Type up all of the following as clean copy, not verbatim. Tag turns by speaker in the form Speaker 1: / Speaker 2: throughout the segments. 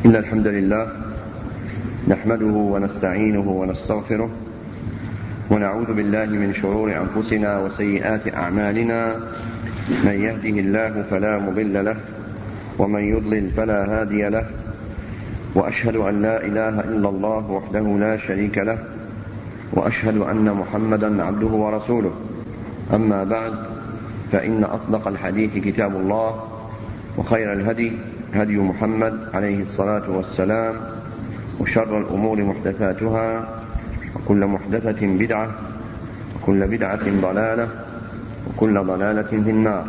Speaker 1: إن الحمد لله نحمده ونستعينه ونستغفره ونعوذ بالله من شرور أنفسنا وسيئات أعمالنا. من يهده الله فلا مضل له ومن يضلل فلا هادي له، وأشهد أن لا إله إلا الله وحده لا شريك له، وأشهد أن محمدا عبده ورسوله. أما بعد، فإن أصدق الحديث كتاب الله، وخير الهدي هدي محمد عليه الصلاة والسلام، وشر الأمور محدثاتها، وكل محدثة بدعة، وكل بدعة ضلالة، وكل ضلالة في النار.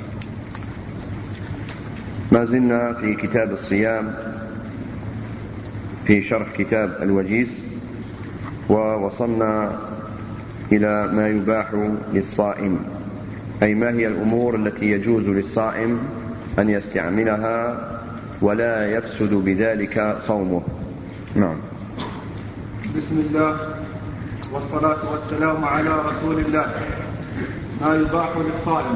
Speaker 1: ما زلنا في كتاب الصيام في شرح كتاب الوجيز، ووصلنا إلى ما يباح للصائم، أي ما هي الأمور التي يجوز للصائم أن يستعملها ولا يفسد بذلك صومه. نعم.
Speaker 2: بسم الله والصلاة والسلام على رسول الله. ما يباح للصائم: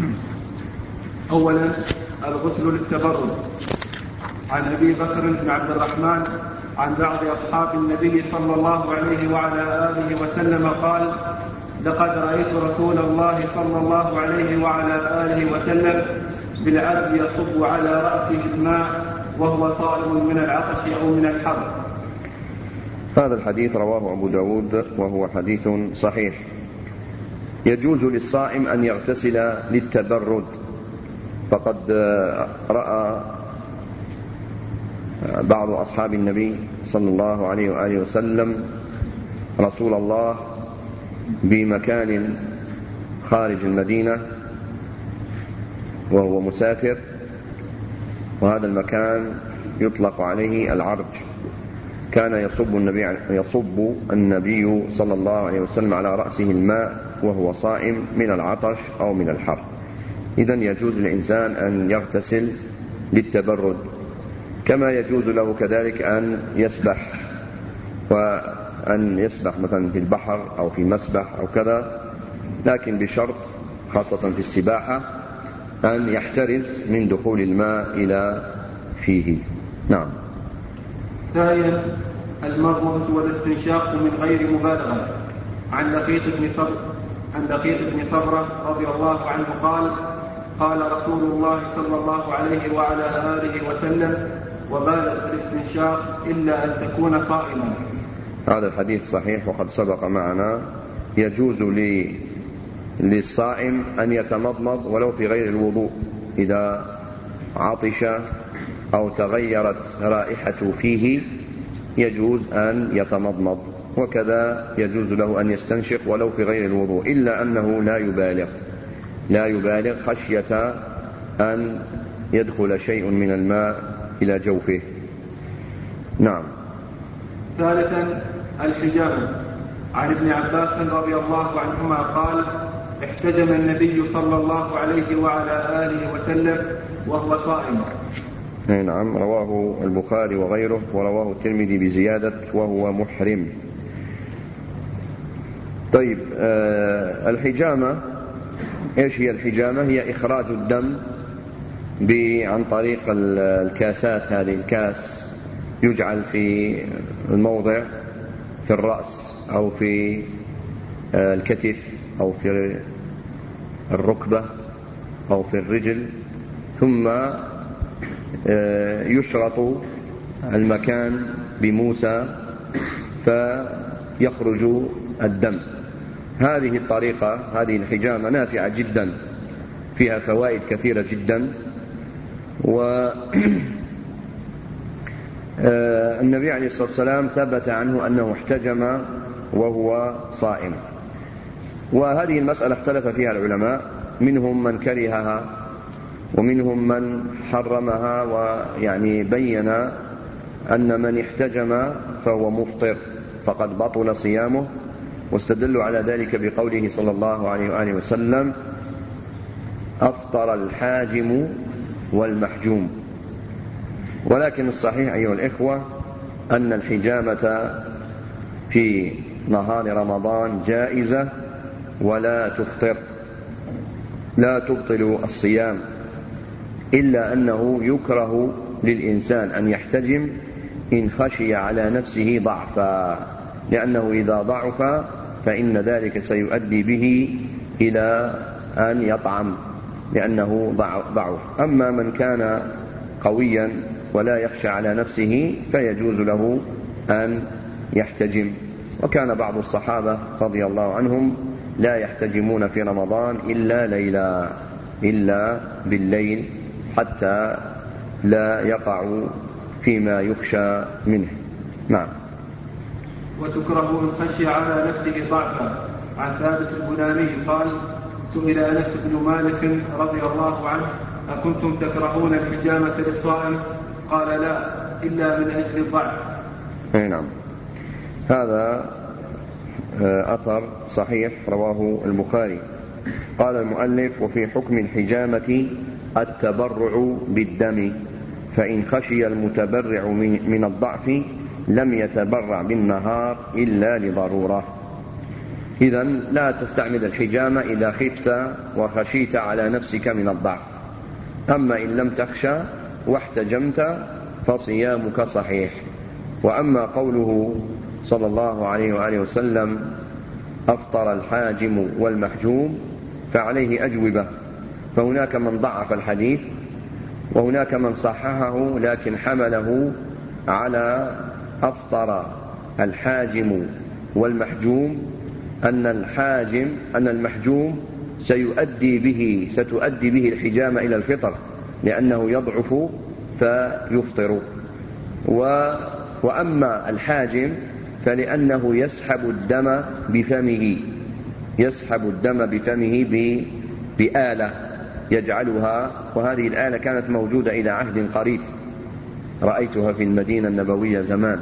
Speaker 2: أولا الغسل للتبرد. عن أبي بكر بن عبد الرحمن عن بعض أصحاب النبي صلى الله عليه وعلى آله وسلم قال: لقد رأيت رسول الله صلى الله عليه وعلى آله وسلم بالعبد يصب على رأسه الماء وهو صائم من العطش أو من الحر.
Speaker 1: هذا الحديث رواه أبو داود وهو حديث صحيح. يجوز للصائم أن يغتسل للتبرد، فقد رأى بعض أصحاب النبي صلى الله عليه وآله وسلم رسول الله بمكان خارج المدينة وهو مسافر، وهذا المكان يطلق عليه العرج. كان يصب النبي صلى الله عليه وسلم على رأسه الماء وهو صائم من العطش أو من الحر. إذن يجوز للإنسان أن يغتسل للتبرد، كما يجوز له كذلك أن يسبح، وأن يسبح مثلا في البحر أو في مسبح أو كذا، لكن بشرط خاصة في السباحة أن يحترز من دخول الماء إلى فيه. نعم.
Speaker 2: ثانيا المضمضة والاستنشاق من غير مبالغة. عن لقيط بن صبرة رضي الله عنه قال: قال رسول الله صلى الله عليه وعلى آله وسلم: وبالغ في الاستنشاق إلا أن تكون صائما.
Speaker 1: هذا الحديث صحيح وقد سبق معنا. يجوز للصائم أن يتمضمض ولو في غير الوضوء، إذا عطش أو تغيرت رائحة فيه يجوز أن يتمضمض، وكذا يجوز له أن يستنشق ولو في غير الوضوء، إلا أنه لا يبالغ خشية أن يدخل شيء من الماء إلى جوفه. نعم.
Speaker 2: ثالثا الحجامة. عن ابن عباس رضي الله عنهما قال: احتجم النبي صلى الله عليه وعلى آله وسلم وهو صائم.
Speaker 1: نعم، رواه البخاري وغيره، ورواه الترمذي بزيادة وهو محرم. طيب، الحجامة إيش هي الحجامة؟ هي إخراج الدم عن طريق الكاسات. هذه الكاس يجعل في الموضع في الرأس أو في الكتف أو في الركبة أو في الرجل، ثم يشرط المكان بموسى فيخرج الدم. هذه الطريقة، هذه الحجامة نافعة جدا، فيها فوائد كثيرة جدا. والنبي عليه الصلاة والسلام ثبت عنه أنه احتجم وهو صائم. وهذه المسألة اختلف فيها العلماء، منهم من كرهها ومنهم من حرمها، ويعني بين أن من احتجم فهو مفطر فقد بطل صيامه، واستدلوا على ذلك بقوله صلى الله عليه وآله وسلم: أفطر الحاجم والمحجوم. ولكن الصحيح أيها الإخوة أن الحجامة في نهار رمضان جائزة ولا تفطر، لا تبطل الصيام، إلا أنه يكره للإنسان أن يحتجم إن خشي على نفسه ضعفا، لأنه إذا ضعف فإن ذلك سيؤدي به إلى أن يطعم لأنه ضعف. أما من كان قويا ولا يخشى على نفسه فيجوز له أن يحتجم. وكان بعض الصحابة رضي الله عنهم لا يحتجمون في رمضان إلا بالليل حتى لا يقعوا فيما يخشى منه. نعم.
Speaker 2: وتكره إن خشي على نفسه ضعفا. عن ثابت البناني قال: سئل أنس بن مالك رضي الله عنه: أكنتم تكرهون الحجامة للصائم؟ قال: لا، إلا من أجل الضعف.
Speaker 1: نعم. هذا أثر صحيح رواه البخاري. قال المؤلف: وفي حكم الحجامة التبرع بالدم، فإن خشي المتبرع من الضعف لم يتبرع بالنهار إلا لضرورة. إذن لا تستعمل الحجامة إذا خفت وخشيت على نفسك من الضعف. أما إن لم تخشى واحتجمت فصيامك صحيح. وأما قوله صلى الله عليه وآله وسلم: أفطر الحاجم والمحجوم، فعليه أجوبة. فهناك من ضعف الحديث وهناك من صححه، لكن حمله على أفطر الحاجم والمحجوم أن المحجوم ستؤدي به الحجامة إلى الفطر، لأنه يضعف فيفطر. وأما الحاجم فلأنه يسحب الدم بفمه بآلة يجعلها، وهذه الآلة كانت موجودة إلى عهد قريب، رأيتها في المدينة النبوية زمان.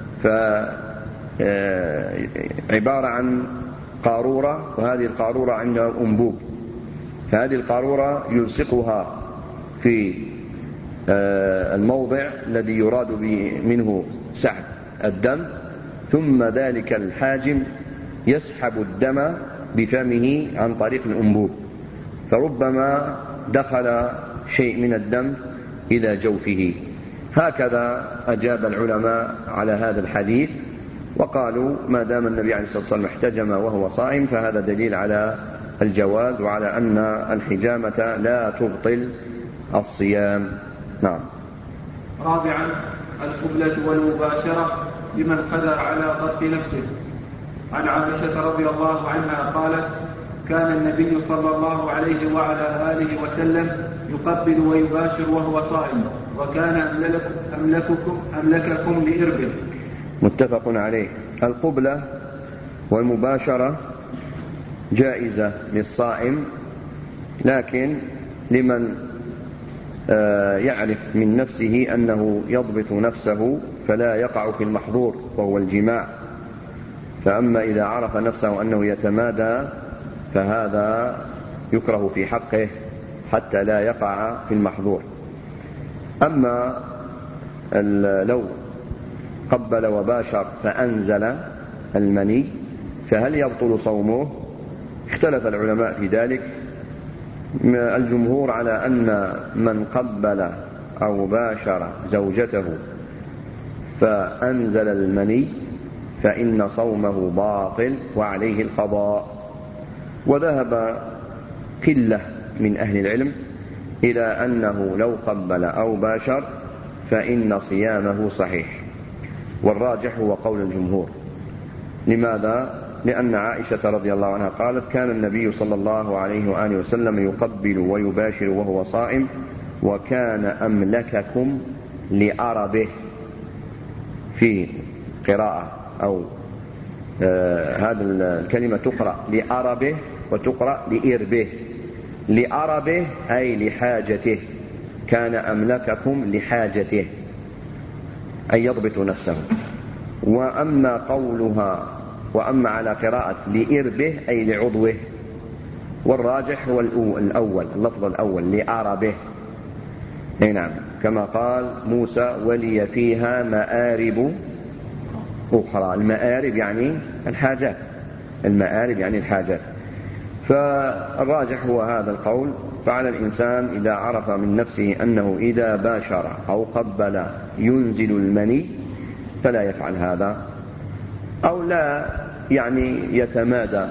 Speaker 1: عبارة عن قارورة، وهذه القارورة عندها أنبوب، فهذه القارورة يلصقها في الموضع الذي يراد منه سحب الدم، ثم ذلك الحاجم يسحب الدم بفمه عن طريق الأنبوب، فربما دخل شيء من الدم إلى جوفه. هكذا أجاب العلماء على هذا الحديث، وقالوا ما دام النبي عليه الصلاة والسلام احتجم وهو صائم فهذا دليل على الجواز وعلى أن الحجامة لا تبطل الصيام. نعم.
Speaker 2: رابعا: القبلة والمباشرة لمن قدر على ضبط نفسه. عن عائشة رضي الله عنها قالت: كان النبي صلى الله عليه وعلى آله وسلم يقبل ويباشر وهو صائم، وكان أملككم لإربه.
Speaker 1: متفق عليه. القبلة والمباشرة جائزة للصائم، لكن لمن يعرف من نفسه أنه يضبط نفسه فلا يقع في المحظور وهو الجماع. فأما إذا عرف نفسه أنه يتمادى فهذا يكره في حقه حتى لا يقع في المحظور. أما لو قبل وباشر فأنزل المني فهل يبطل صومه؟ اختلف العلماء في ذلك. الجمهور على أن من قبل أو باشر زوجته فأنزل المني فإن صومه باطل وعليه القضاء. وذهب قلة من أهل العلم إلى أنه لو قبل أو باشر فإن صيامه صحيح، والراجح هو قول الجمهور. لماذا؟ لأن عائشة رضي الله عنها قالت: كان النبي صلى الله عليه وآله وسلم يقبل ويباشر وهو صائم، وكان أملككم لأربه. في قراءة أو هذا الكلمة تقرأ لأربه وتقرأ لإربه. لأربه أي لحاجته، كان أملككم لحاجته أي يضبط نفسه. وأما على قراءة لإربه أي لعضوه، والراجح هو الأول، اللفظ الأول لأربه. نعم، كما قال موسى: ولي فيها مآرب أخرى. المآرب يعني الحاجات، فالراجح هو هذا القول. فعلى الإنسان إذا عرف من نفسه أنه إذا باشر أو قبل ينزل المني فلا يفعل هذا، أو لا يعني يتمادى.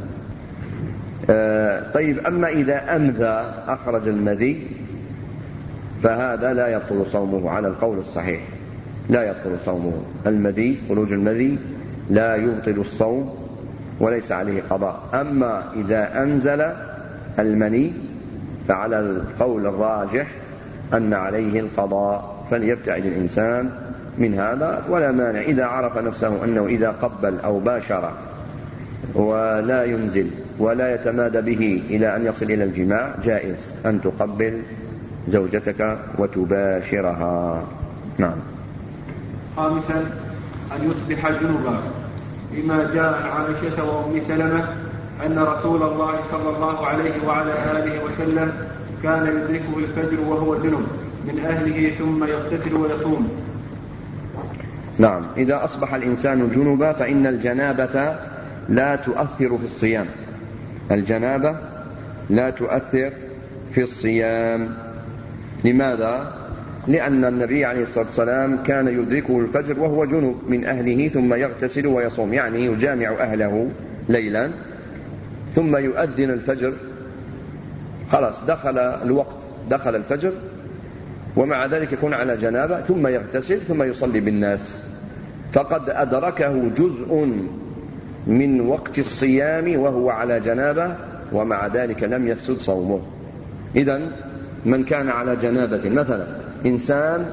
Speaker 1: طيب، أما إذا أمذى أخرج المذي فهذا لا يبطل صومه على القول الصحيح، لا يبطل صومه. المذي، خروج المذي لا يبطل الصوم وليس عليه قضاء. أما إذا أنزل المني فعلى القول الراجح أن عليه القضاء، فليبتعد الإنسان من هذا. ولا مانع إذا عرف نفسه أنه إذا قبل أو باشر ولا ينزل ولا يتمادى به إلى أن يصل إلى الجماع، جائز أن تقبل زوجتك وتباشرها. نعم.
Speaker 2: خامسا، أن يصبح جنبا، لما جاء عن عائشة وأم سلمة أن رسول الله صلى الله عليه وعلى آله وسلم كان يدركه الفجر وهو جنب من أهله ثم يغتسل ويصوم.
Speaker 1: نعم، إذا أصبح الإنسان جنبا فإن الجنابة لا تؤثر في الصيام. الجنابة لا تؤثر في الصيام. لماذا؟ لأن النبي عليه الصلاة والسلام كان يدركه الفجر وهو جنب من أهله ثم يغتسل ويصوم، يعني يجامع أهله ليلا ثم يؤذن الفجر، خلاص دخل الوقت، دخل الفجر، ومع ذلك يكون على جنابة ثم يغتسل ثم يصلي بالناس، فقد أدركه جزء من وقت الصيام وهو على جنابة، ومع ذلك لم يفسد صومه. إذن من كان على جنابة، مثلا إنسان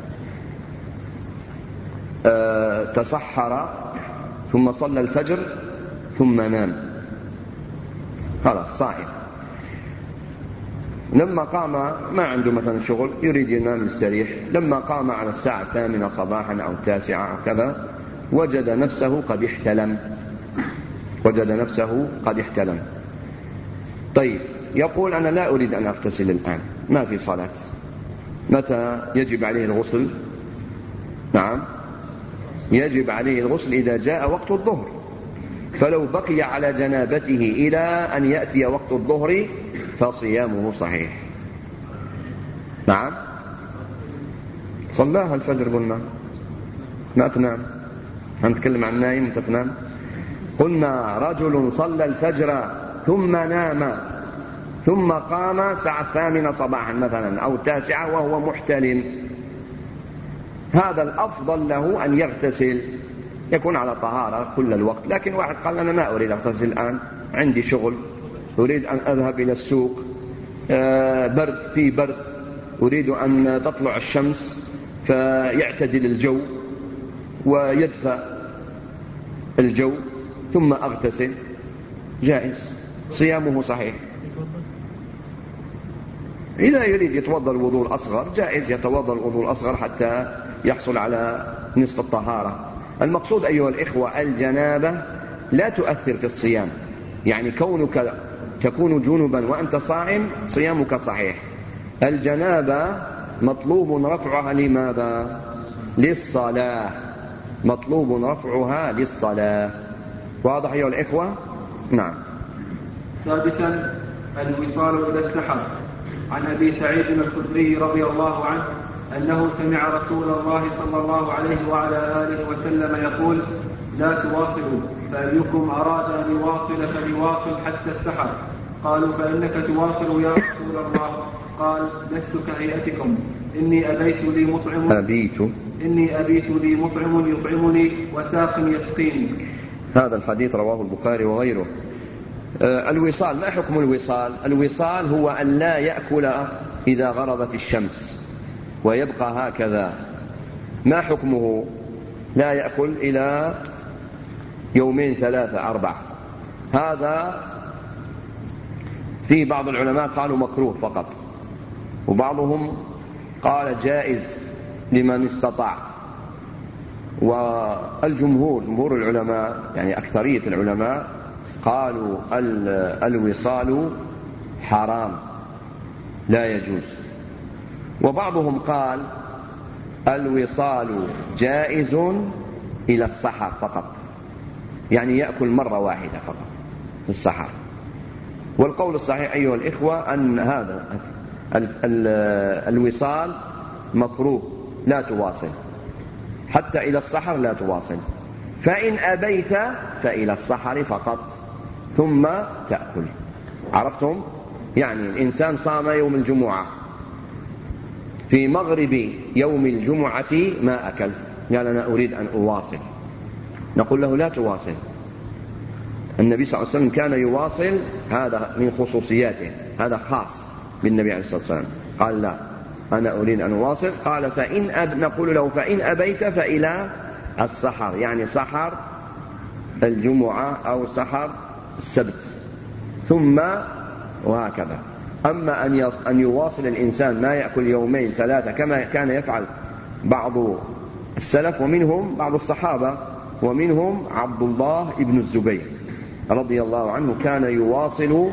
Speaker 1: تسحر ثم صلى الفجر ثم نام، خلاص صاحي، لما قام ما عنده مثلا شغل يريد ينام يستريح، لما قام على الساعة 8 صباحا أو 9 أو كذا وجد نفسه قد احتلم. طيب، يقول أنا لا أريد أن أغتسل الآن، ما في صلاة، متى يجب عليه الغسل؟ نعم، يجب عليه الغسل إذا جاء وقت الظهر، فلو بقي على جنابته إلى أن يأتي وقت الظهر فصيامه صحيح. نعم، صلاها الفجر قلنا، ما تنام، هنتكلم عن نايم انت تنام. قلنا رجل صلى الفجر ثم نام ثم قام الساعة 8 صباحا مثلا أو 9 وهو محتلم، هذا الأفضل له أن يغتسل، يكون على طهارة كل الوقت. لكن واحد قال أنا ما أريد أغتسل الآن، عندي شغل، أريد أن أذهب إلى السوق، في برد، أريد أن تطلع الشمس فيعتدل الجو ويدفى الجو ثم أغتسل، جائز، صيامه صحيح. إذا يريد يتوضأ الوضوء الأصغر جائز، يتوضأ الوضوء الأصغر حتى يحصل على نصف الطهارة. المقصود أيها الإخوة، الجنابة لا تؤثر في الصيام، يعني كونك تكون جنبا وأنت صائم صيامك صحيح. الجنابة مطلوب رفعها لماذا؟ للصلاة، مطلوب رفعها للصلاة. واضح أيها الإخوة؟ نعم.
Speaker 2: سادسا، الوصال إلى السحر. عن أبي سعيد الخدري رضي الله عنه أنه سمع رسول الله صلى الله عليه وعلى آله وسلم يقول: لا تواصلوا، فأيكم أراد أن يواصل فليواصل حتى السحر. قالوا: فإنك تواصل يا رسول الله؟ قال: لست كهيئتكم، إني أبيت لي مطعم يطعمني وساق يسقيني.
Speaker 1: هذا الحديث رواه البخاري وغيره. الوصال، ما حكم الوصال؟ الوصال هو أن لا يأكل إذا غربت الشمس ويبقى هكذا. ما حكمه؟ لا يأكل إلى 2 3 4. هذا في بعض العلماء قالوا مكروه فقط، وبعضهم قال جائز لمن استطاع. والجمهور، جمهور العلماء يعني أكثرية العلماء، قالوا الوصال حرام لا يجوز. وبعضهم قال الوصال جائز إلى السحر فقط، يعني يأكل مرة واحدة فقط في السحر. والقول الصحيح أيها الإخوة أن هذا الوصال مكروه، لا تواصل حتى إلى السحر، لا تواصل. فإن أبيت فإلى السحر فقط ثم تأكل. عرفتم؟ يعني الإنسان صام يوم الجمعة، في مغرب يوم الجمعة ما أكل، قال أنا أريد أن أواصل، نقول له لا تواصل. النبي صلى الله عليه وسلم كان يواصل، هذا من خصوصياته، هذا خاص بالنبي عليه الصلاة والسلام. قال لا، أنا أريد أن أواصل. قال نقول له فإن أبيت فإلى السحر، يعني سحر الجمعة أو سحر السبت، ثم وهكذا. أما أن يواصل الإنسان ما يأكل يومين ثلاثة كما كان يفعل بعض السلف، ومنهم بعض الصحابة، ومنهم عبد الله بن الزبير رضي الله عنه، كان يواصل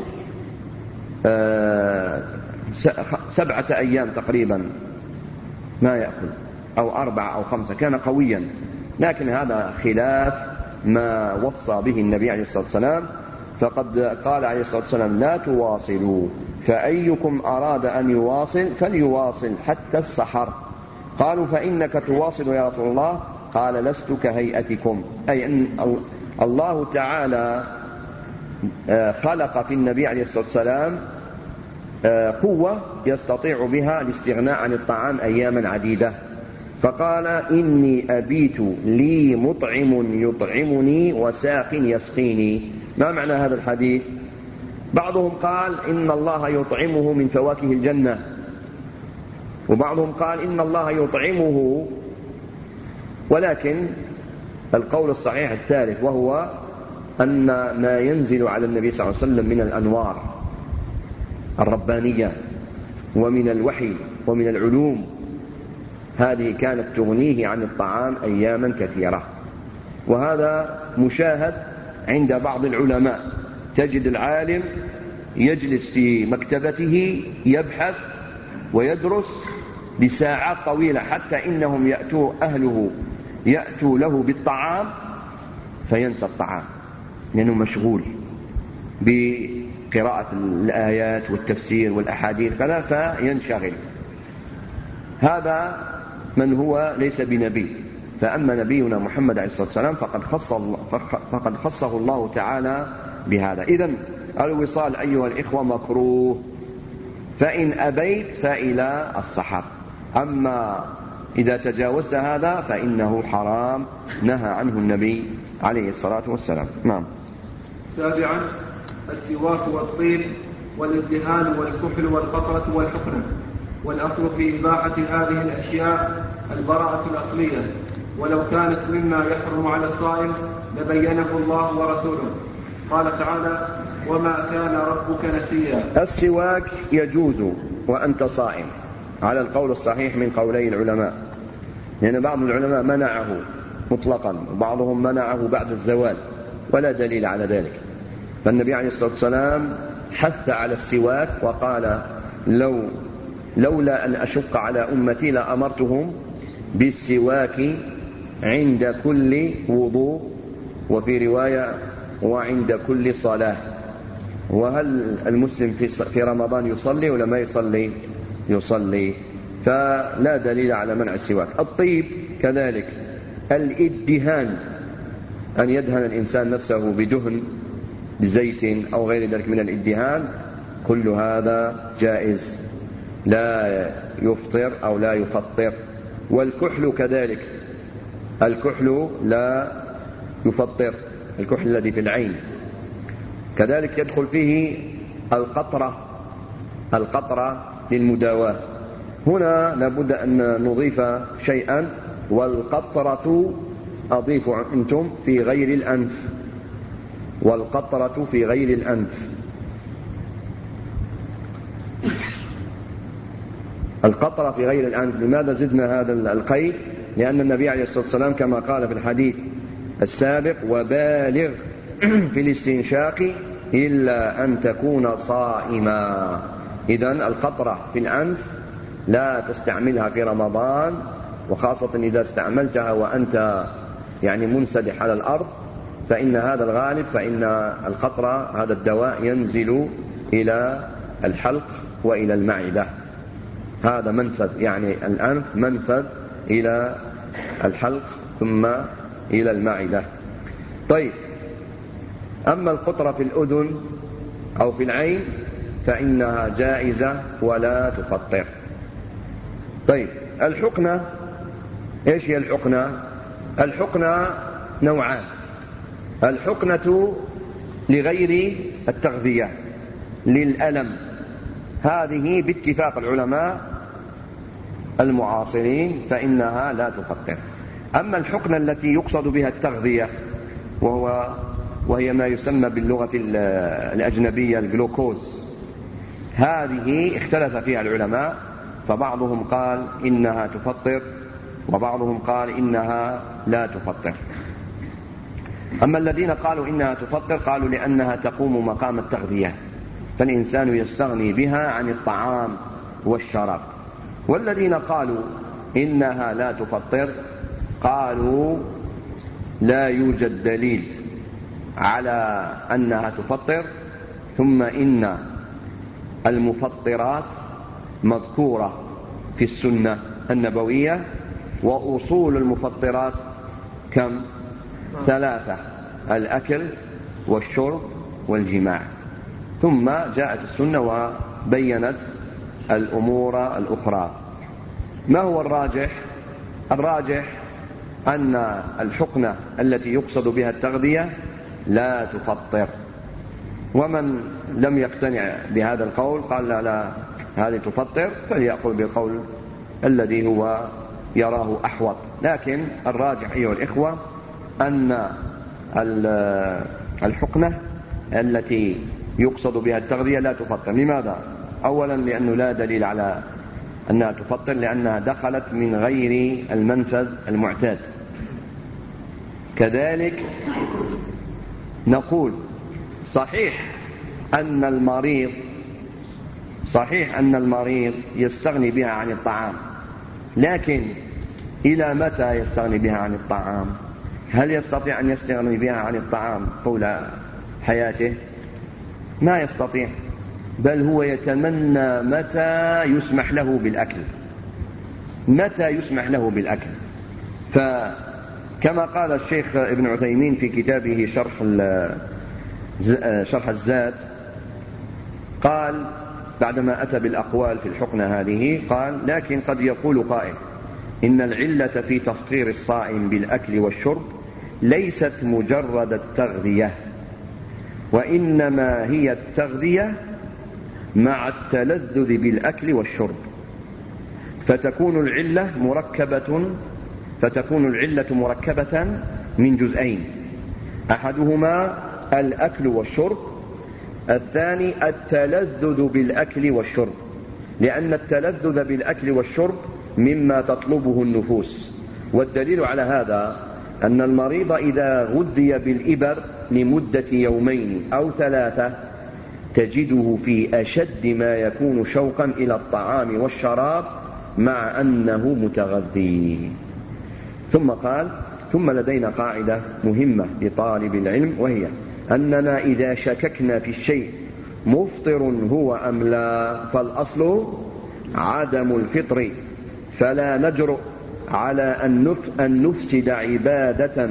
Speaker 1: 7 أيام تقريبا ما يأكل، أو 4 أو 5، كان قويا. لكن هذا خلاف ما وصى به النبي عليه الصلاة والسلام، فقد قال عليه الصلاة والسلام لا تواصلوا، فأيكم أراد أن يواصل فليواصل حتى السحر. قالوا فإنك تواصل يا رسول الله؟ قال لست كهيئتكم، أي أن الله تعالى خلق في النبي عليه الصلاة والسلام قوة يستطيع بها الاستغناء عن الطعام أياما عديدة، فقال إني أبيت لي مطعم يطعمني وساق يسقيني. ما معنى هذا الحديث؟ بعضهم قال إن الله يطعمه من فواكه الجنة، وبعضهم قال إن الله يطعمه، ولكن القول الصحيح الثالث، وهو أن ما ينزل على النبي صلى الله عليه وسلم من الأنوار الربانية ومن الوحي ومن العلوم، هذه كانت تغنيه عن الطعام أياما كثيرة. وهذا مشاهد عند بعض العلماء، تجد العالم يجلس في مكتبته يبحث ويدرس بساعات طويلة، حتى إنهم أهله يأتوا له بالطعام فينسى الطعام لأنه مشغول بقراءة الآيات والتفسير والأحاديث فينشغل. هذا من هو ليس بنبي. فأما نبينا محمد عليه الصلاة والسلام فقد خصه الله تعالى بهذا. إذن الوصال أيها الإخوة مكروه، فإن أبيت فإلى السحر. أما إذا تجاوزت هذا فإنه حرام، نهى عنه النبي عليه الصلاة والسلام. نعم.
Speaker 2: 7. السواك والطيب والادهان والكحل والقطرة والحقنة. والأصل في إباحة هذه الأشياء البراءة الأصلية، ولو كانت مما يحرم على الصائم لبينه الله ورسوله. قال تعالى وما كان ربك نسيا.
Speaker 1: السواك يجوز وأنت صائم على القول الصحيح من قولي العلماء، لأن بعض العلماء منعه مطلقا وبعضهم منعه بعد الزوال، ولا دليل على ذلك. فالنبي عليه الصلاة والسلام حث على السواك وقال لولا أن أشق على أمتي لأمرتهم بالسواك عند كل وضوء، وفي رواية وعند كل صلاة. وهل المسلم في رمضان يصلي ولا ما يصلي؟ يصلي، فلا دليل على منع السواك. الطيب كذلك، الادهان، أن يدهن الإنسان نفسه بدهن بزيت أو غير ذلك من الادهان، كل هذا جائز، لا يفطر أو لا يفطر. والكحل كذلك، الكحل لا يفطر، الكحل الذي في العين. كذلك يدخل فيه القطرة للمداواة. هنا لابد أن نضيف شيئا، والقطرة أضيف أنتم في غير الأنف، والقطرة في غير الأنف. القطرة في غير الأنف. لماذا زدنا هذا القيد؟ لأن النبي عليه الصلاة والسلام كما قال في الحديث السابق وبالغ في الاستنشاق إلا أن تكون صائما. إذن القطرة في الأنف لا تستعملها في رمضان، وخاصة إذا استعملتها وأنت يعني منسدح على الأرض، فإن هذا الغالب، فإن القطرة هذا الدواء ينزل إلى الحلق وإلى المعدة. هذا منفذ، يعني الأنف منفذ إلى الحلق ثم إلى المعدة. طيب، أما القطرة في الأذن أو في العين فإنها جائزة ولا تفطر. طيب، الحقنة، إيش هي الحقنة؟ الحقنة نوعان: الحقنة لغير التغذية للألم، هذه باتفاق العلماء المعاصرين فإنها لا تفطر. أما الحقنة التي يقصد بها التغذية وهي ما يسمى باللغة الأجنبية الجلوكوز، هذه اختلف فيها العلماء، فبعضهم قال إنها تفطر وبعضهم قال إنها لا تفطر. أما الذين قالوا إنها تفطر قالوا لأنها تقوم مقام التغذية، فالإنسان يستغني بها عن الطعام والشراب. والذين قالوا إنها لا تفطر قالوا لا يوجد دليل على أنها تفطر، ثم إن المفطرات مذكورة في السنة النبوية، وأصول المفطرات كم؟ 3: الأكل والشرب والجماع. ثم جاءت السنة وبينت الأمور الأخرى. ما هو الراجح؟ الراجح أن الحقنة التي يقصد بها التغذية لا تفطر. ومن لم يقتنع بهذا القول قال لا هذه تفطر، فليأخذ بالقول الذي هو يراه أحوط. لكن الراجح أيها الإخوة أن الحقنة التي يقصد بها التغذية لا تفطر. لماذا؟ أولا لأنه لا دليل على أنها تفطر، لأنها دخلت من غير المنفذ المعتاد. كذلك نقول صحيح أن المريض يستغني بها عن الطعام، لكن إلى متى يستغني بها عن الطعام؟ هل يستطيع أن يستغني بها عن الطعام طول حياته؟ ما يستطيع، بل هو يتمنى متى يسمح له بالأكل. فكما قال الشيخ ابن عثيمين في كتابه شرح الزاد، قال بعدما أتى بالأقوال في الحقنة هذه قال: لكن قد يقول قائل إن العلة في تفطير الصائم بالأكل والشرب ليست مجرد التغذية، وإنما هي التغذية مع التلذذ بالأكل والشرب، فتكون العلة مركبة من جزئين: أحدهما الأكل والشرب، الثاني التلذذ بالأكل والشرب، لأن التلذذ بالأكل والشرب مما تطلبه النفوس. والدليل على هذا أن المريض إذا غذي بالإبر لمدة 2 أو 3 تجده في أشد ما يكون شوقا إلى الطعام والشراب مع أنه متغذي. ثم قال: ثم لدينا قاعدة مهمة لطالب العلم، وهي أننا إذا شككنا في الشيء مفطر هو أم لا فالأصل عدم الفطر، فلا نجرؤ على أن نفسد عبادة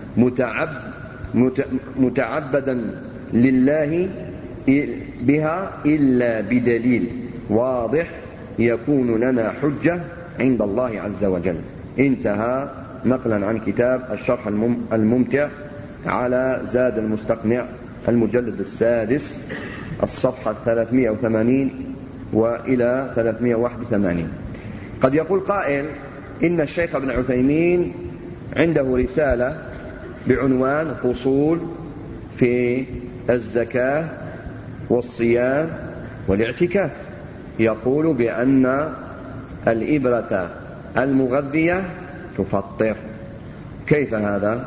Speaker 1: متعبدا لله بها إلا بدليل واضح يكون لنا حجة عند الله عز وجل. انتهى نقلا عن كتاب الشرح الممتع على زاد المستقنع المجلد 6 الصفحة 380 وإلى 381. قد يقول قائل إن الشيخ ابن عثيمين عنده رسالة بعنوان فصول في الزكاة والصيام والاعتكاف، يقول بأن الإبرة المغذية تفطر. كيف هذا؟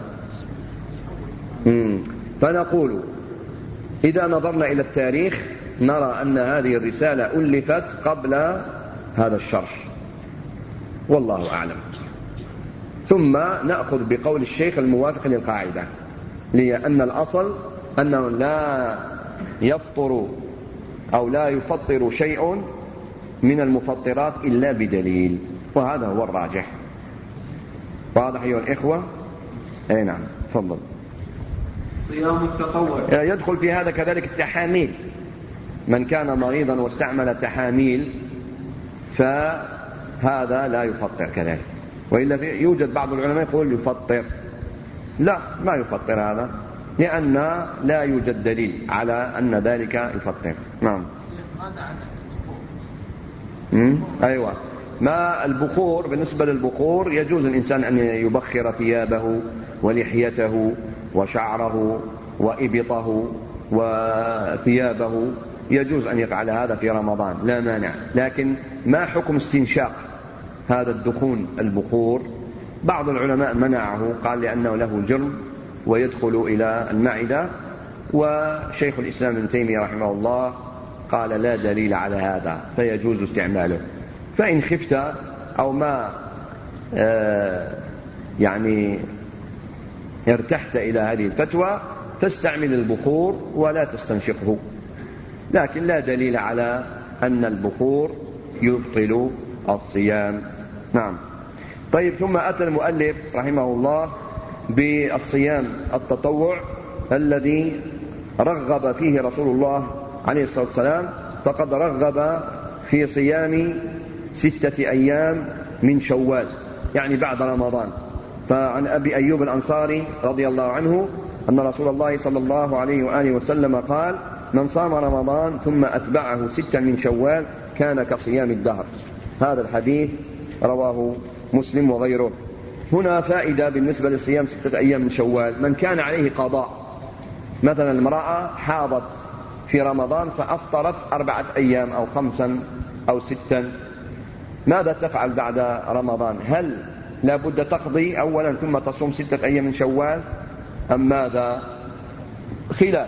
Speaker 1: فنقول إذا نظرنا إلى التاريخ نرى أن هذه الرسالة ألفت قبل هذا الشرح، والله أعلم. ثم نأخذ بقول الشيخ الموافق للقاعدة، لأن الأصل أنه لا يفطر أو لا يفطر شيء من المفطرات إلا بدليل، وهذا هو الراجح. واضح أيها الإخوة؟ أي نعم، تفضل.
Speaker 2: صيام التطوع
Speaker 1: يدخل في هذا كذلك التحاميل، من كان مريضا واستعمل تحاميل فهذا لا يفطر كذلك، وإلا يوجد بعض العلماء يقول يفطر، لا ما يفطر هذا، لأن لا يوجد دليل على أن ذلك يفطر. نعم. أيوة، ما البخور، بالنسبة للبخور يجوز الإنسان أن يبخر ثيابه ولحيته وشعره وإبطه وثيابه، يجوز أن يفعل هذا في رمضان لا مانع. لكن ما حكم استنشاق هذا الدخون البخور؟ بعض العلماء منعه، قال لأنه له جرم ويدخل إلى المعدة، وشيخ الإسلام ابن تيمية رحمه الله قال لا دليل على هذا فيجوز استعماله. فإن خفت أو ما يعني ارتحت إلى هذه الفتوى فاستعمل البخور ولا تستنشقه، لكن لا دليل على أن البخور يبطل الصيام. نعم. طيب، ثم أتى المؤلف رحمه الله بالصيام التطوع الذي رغب فيه رسول الله عليه الصلاة والسلام، فقد رغب في صيام 6 أيام من شوال، يعني بعد رمضان. فعن أبي أيوب الأنصاري رضي الله عنه أن رسول الله صلى الله عليه وآله وسلم قال: من صام رمضان ثم أتبعه 6 من شوال كان كصيام الدهر. هذا الحديث رواه مسلم وغيره. هنا فائدة بالنسبة للصيام 6 أيام من شوال. من كان عليه قضاء، مثلا المرأة حاضت في رمضان فأفطرت 4 أيام أو 5 أو 6، ماذا تفعل بعد رمضان؟ هل لا بد تقضي أولا ثم تصوم 6 أيام من شوال أم ماذا؟ خلاف.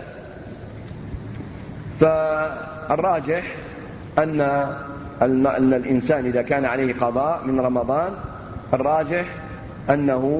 Speaker 1: فالراجح أن الإنسان إذا كان عليه قضاء من رمضان، الراجح أنه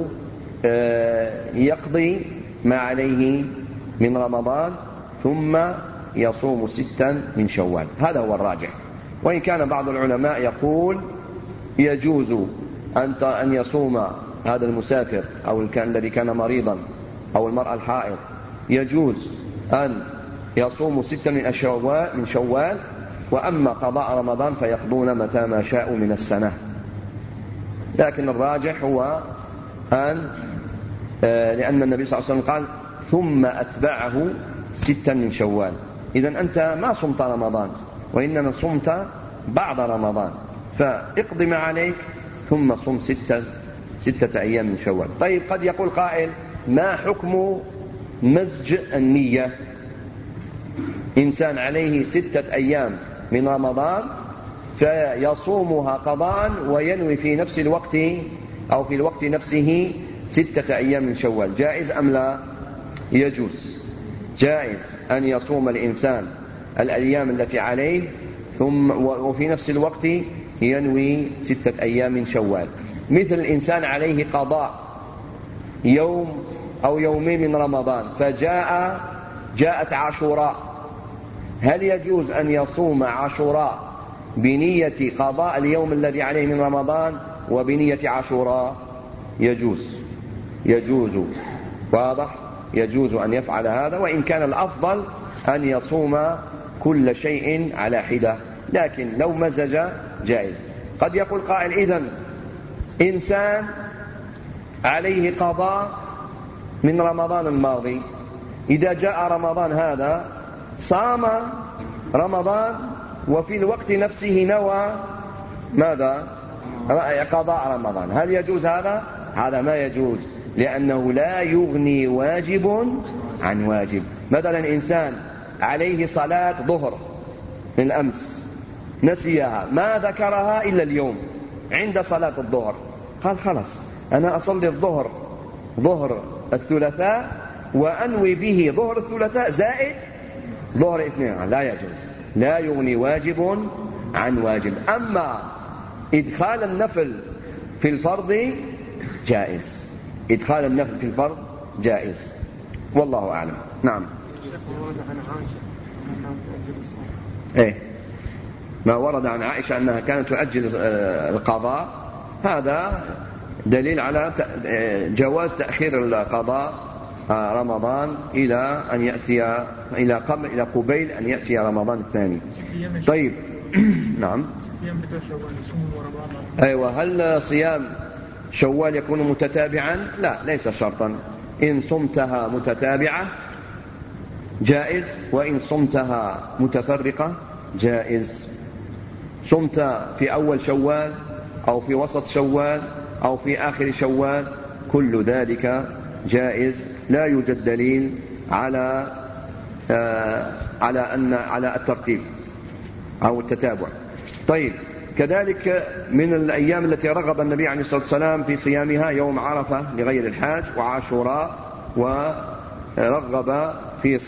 Speaker 1: يقضي ما عليه من رمضان ثم يصوم 6 من شوال، هذا هو الراجح. وإن كان بعض العلماء يقول يجوز أن يصوم هذا المسافر أو الذي كان مريضا أو المرأة الحائض، يجوز أن يصوم 6 من شوال، وأما قضاء رمضان فيقضون متى ما شاءوا من السنة. لكن الراجح هو أن لأن النبي صلى الله عليه وسلم قال: ثم أتبعه 6 من شوال. إذن أنت ما صمت رمضان، وإنما صمت بعد رمضان، فاقض ما عليك ثم صم 6 أيام من شوال. طيب، قد يقول قائل: ما حكم مزج النية؟ إنسان عليه 6 أيام من رمضان فيصومها قضاء وينوي في نفس الوقت أو في الوقت نفسه 6 أيام من شوال، جائز أم لا؟ يجوز، جائز أن يصوم الإنسان الأيام التي عليه ثم وفي نفس الوقت ينوي 6 أيام من شوال. مثل الإنسان عليه قضاء يوم أو يومين من رمضان فجاءت عاشوراء، هل يجوز أن يصوم عاشوراء بنية قضاء اليوم الذي عليه من رمضان وبنية عاشوراء؟ يجوز. واضح؟ يجوز أن يفعل هذا، وإن كان الأفضل أن يصوم كل شيء على حدة، لكن لو مزج جائز. قد يقول قائل: إذن إنسان عليه قضاء من رمضان الماضي، إذا جاء رمضان هذا صام رمضان وفي الوقت نفسه نوى ماذا؟ قضاء رمضان، هل يجوز هذا؟ هذا ما يجوز، لأنه لا يغني واجب عن واجب. مثلا إنسان عليه صلاة ظهر من الأمس نسيها، ما ذكرها إلا اليوم عند صلاة الظهر، قال: خلاص أنا أصلي الظهر ظهر الثلاثاء وأنوي به ظهر الثلاثاء زائد ظهر اثنين. لا يجوز، لا يغني واجب عن واجب. أما إدخال النفل في الفرض جائز، إدخال النفل في الفرض جائز، والله أعلم. نعم. ما ورد عن عائشة أنها كانت تؤجل القضاء، هذا دليل على جواز تأخير القضاء رمضان إلى أن يأتي إلى قبيل أن يأتي رمضان الثاني. طيب نعم. أيوة، هل صيام شوال يكون متتابعا؟ لا، ليس شرطا. إن صمتها متتابعة جائز، وإن صمتها متفرقة جائز. صمت في أول شوال أو في وسط شوال أو في آخر شوال، كل ذلك جائز، لا يوجد دليل على الترتيب أو التتابع. طيب، كذلك من الأيام التي رغب النبي عليه الصلاة والسلام في صيامها يوم عرفة لغير الحاج وعاشوراء، ورغب في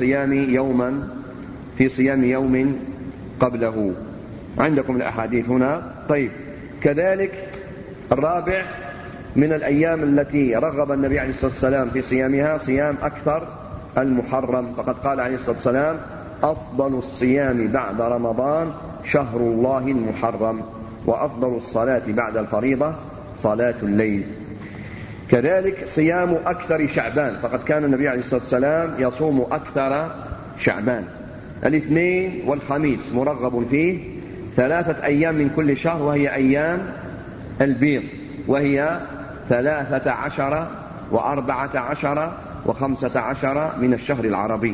Speaker 1: صيام يوم قبله. عندكم الأحاديث هنا. طيب، كذلك الرابع من الأيام التي رغب النبي عليه الصلاة والسلام في صيامها صيام أكثر المحرم، فقد قال عليه الصلاة والسلام: أفضل الصيام بعد رمضان شهر الله المحرم، وأفضل الصلاة بعد الفريضة صلاة الليل. كذلك صيام أكثر شعبان، فقد كان النبي عليه الصلاة والسلام يصوم أكثر شعبان. الاثنين والخميس مرغب فيه، 3 أيام من كل شهر، وهي أيام البيض، وهي 13 و14 و15 من الشهر العربي.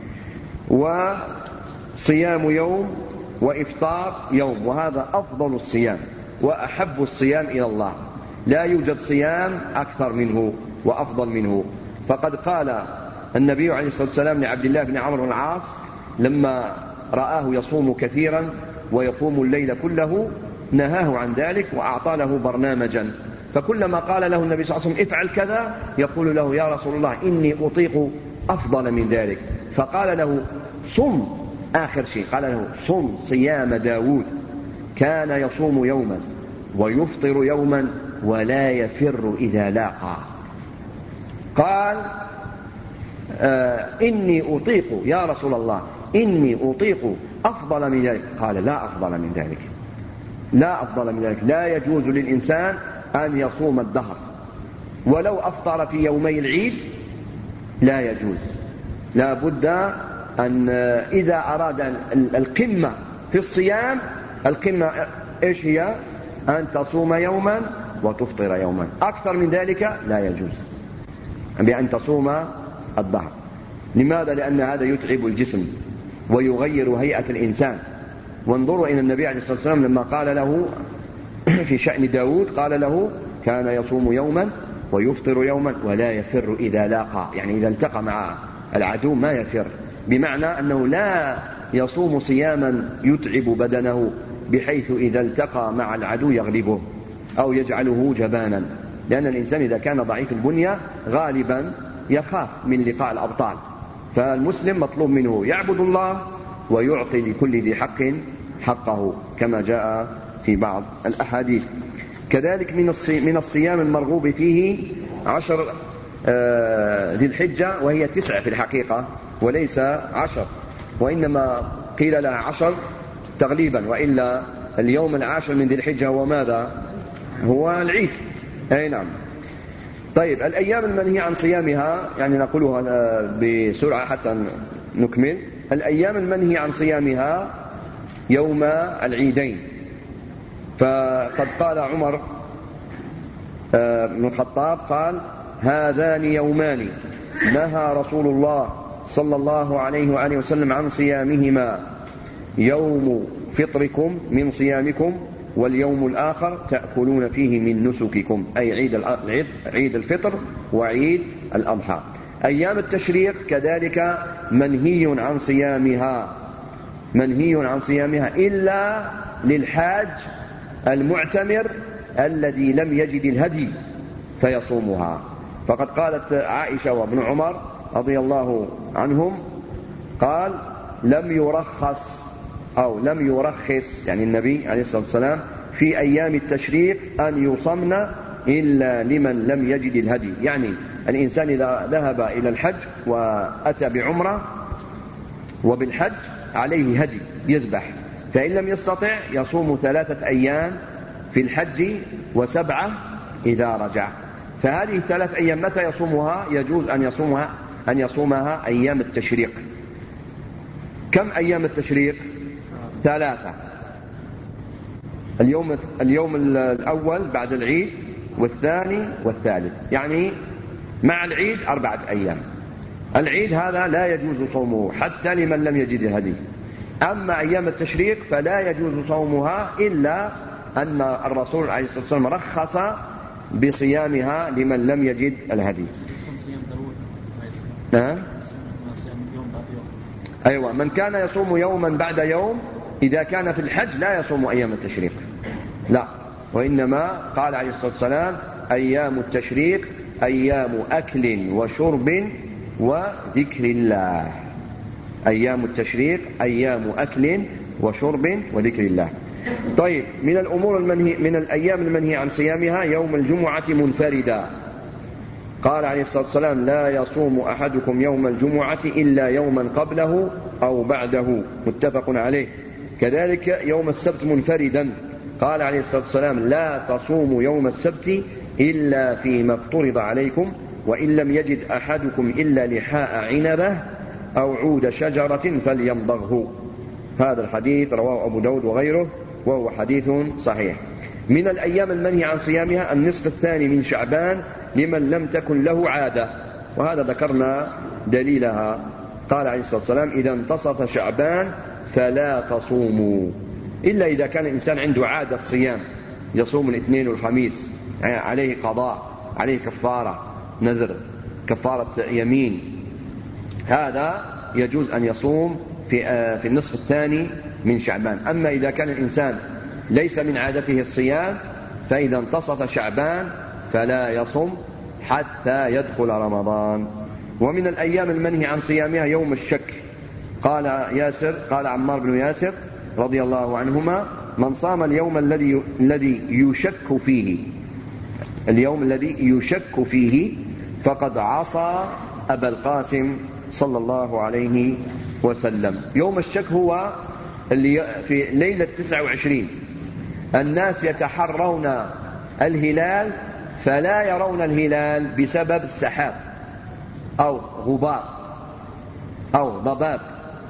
Speaker 1: وصيام يوم وإفطار يوم، وهذا أفضل الصيام وأحب الصيام إلى الله، لا يوجد صيام أكثر منه وأفضل منه. فقد قال النبي عليه الصلاة والسلام لعبد الله بن عمرو بن العاص لما رآه يصوم كثيرا ويقوم الليل كله، نهاه عن ذلك وأعطى له برنامجا، فكلما قال له النبي صلى الله عليه وسلم افعل كذا يقول له: يا رسول الله إني أطيق أفضل من ذلك. فقال له: صم، آخر شيء قال له: صم صيام داود، كان يصوم يوما ويفطر يوما ولا يفر إذا لاقى. قال: إني أطيق يا رسول الله، إني أطيق أفضل من ذلك. قال: لا أفضل من ذلك، لا أفضل من ذلك. لا يجوز للإنسان أن يصوم الدهر، ولو أفطر في يومي العيد لا يجوز. لا بد أن إذا أراد القمة في الصيام، القمة إيش هي؟ أن تصوم يوما وتفطر يوما، أكثر من ذلك لا يجوز بأن تصوم الدهر. لماذا؟ لأن هذا يتعب الجسم ويغير هيئة الإنسان. وانظروا إلى النبي عليه الصلاة والسلام لما قال له في شأن داود، قال له: كان يصوم يوما ويفطر يوما ولا يفر إذا لاقى، يعني إذا التقى مع العدو ما يفر، بمعنى أنه لا يصوم صياما يتعب بدنه بحيث إذا التقى مع العدو يغلبه أو يجعله جبانا، لأن الإنسان إذا كان ضعيف البنية غالبا يخاف من لقاء الأبطال. فالمسلم مطلوب منه يعبد الله ويعطي لكل ذي حق حقه، كما جاء في بعض الأحاديث. كذلك من الصيام المرغوب فيه 10 ذي الحجة، وهي 9 في الحقيقة وليس 10، وإنما قيل لها 10 تغليبا، وإلا اليوم العاشر من ذي الحجة هو ماذا؟ هو العيد. أي نعم. طيب، الأيام المنهي عن صيامها، يعني نقولها بسرعة حتى نكمل. الأيام المنهي عن صيامها يوم العيدين، فقد قال عمر بن الخطاب قال: هذان يومان نهى رسول الله صلى الله عليه وآله وسلم عن صيامهما، يوم فطركم من صيامكم، واليوم الآخر تأكلون فيه من نسككم، أي عيد الفطر وعيد الأضحى. أيام التشريق كذلك منهي عن صيامها إلا للحاج المعتمر الذي لم يجد الهدي فيصومها. فقد قالت عائشة وابن عمر رضي الله عنهم، قال: لم يرخص يعني النبي عليه الصلاة والسلام في أيام التشريق أن يصمن إلا لمن لم يجد الهدي. يعني الإنسان إذا ذهب إلى الحج وأتى بعمرة وبالحج عليه هدي، يذبح. فإن لم يستطع يصوم 3 أيام في الحج و7 إذا رجع. فهذه 3 أيام متى يصومها؟ يجوز أن يصومها أيام التشريق. كم أيام التشريق؟ 3. اليوم الأول بعد العيد، والثاني والثالث، يعني مع العيد 4 أيام. العيد هذا لا يجوز صومه حتى لمن لم يجد الهدي. أما أيام التشريق فلا يجوز صومها إلا أن الرسول عليه الصلاة والسلام رخص بصيامها لمن لم يجد الهدي. أيوة، من كان يصوم يوما بعد يوم إذا كان في الحج لا يصوم أيام التشريق، لا، وإنما قال عليه الصلاة والسلام أيام التشريق أيام أكل وشرب وذكر الله. أيام التشريق أيام أكل وشرب وذكر الله. طيب، من الأيام المنهي عن صيامها يوم الجمعة منفردا. قال عليه الصلاة والسلام لا يصوم أحدكم يوم الجمعة إلا يوما قبله أو بعده، متفق عليه. كذلك يوم السبت منفردا. قال عليه الصلاة والسلام لا تصوموا يوم السبت إلا فيما افترض عليكم، وإن لم يجد أحدكم إلا لحاء عنبة أو عود شجرة فليمضغه. هذا الحديث رواه أبو داود وغيره وهو حديث صحيح. من الأيام المنهي عن صيامها النصف الثاني من شعبان لمن لم تكن له عادة، وهذا ذكرنا دليلها. قال عليه الصلاة والسلام إذا انتصف شعبان فلا تصوموا، إلا إذا كان الإنسان عنده عادة صيام، يصوم الاثنين والخميس، يعني عليه قضاء، عليه كفارة نذر، كفارة يمين، هذا يجوز أن يصوم في النصف الثاني من شعبان. أما إذا كان الإنسان ليس من عادته الصيام فإذا انتصف شعبان فلا يصوم حتى يدخل رمضان. ومن الأيام المنهي عن صيامها يوم الشك. قال عمار بن ياسر رضي الله عنهما من صام اليوم الذي يشك فيه، اليوم الذي يشك فيه فقد عصى أبا القاسم صلى الله عليه وسلم. يوم الشك هو اللي في ليلة 29 الناس يتحرون الهلال فلا يرون الهلال بسبب السحاب أو غبار أو ضباب،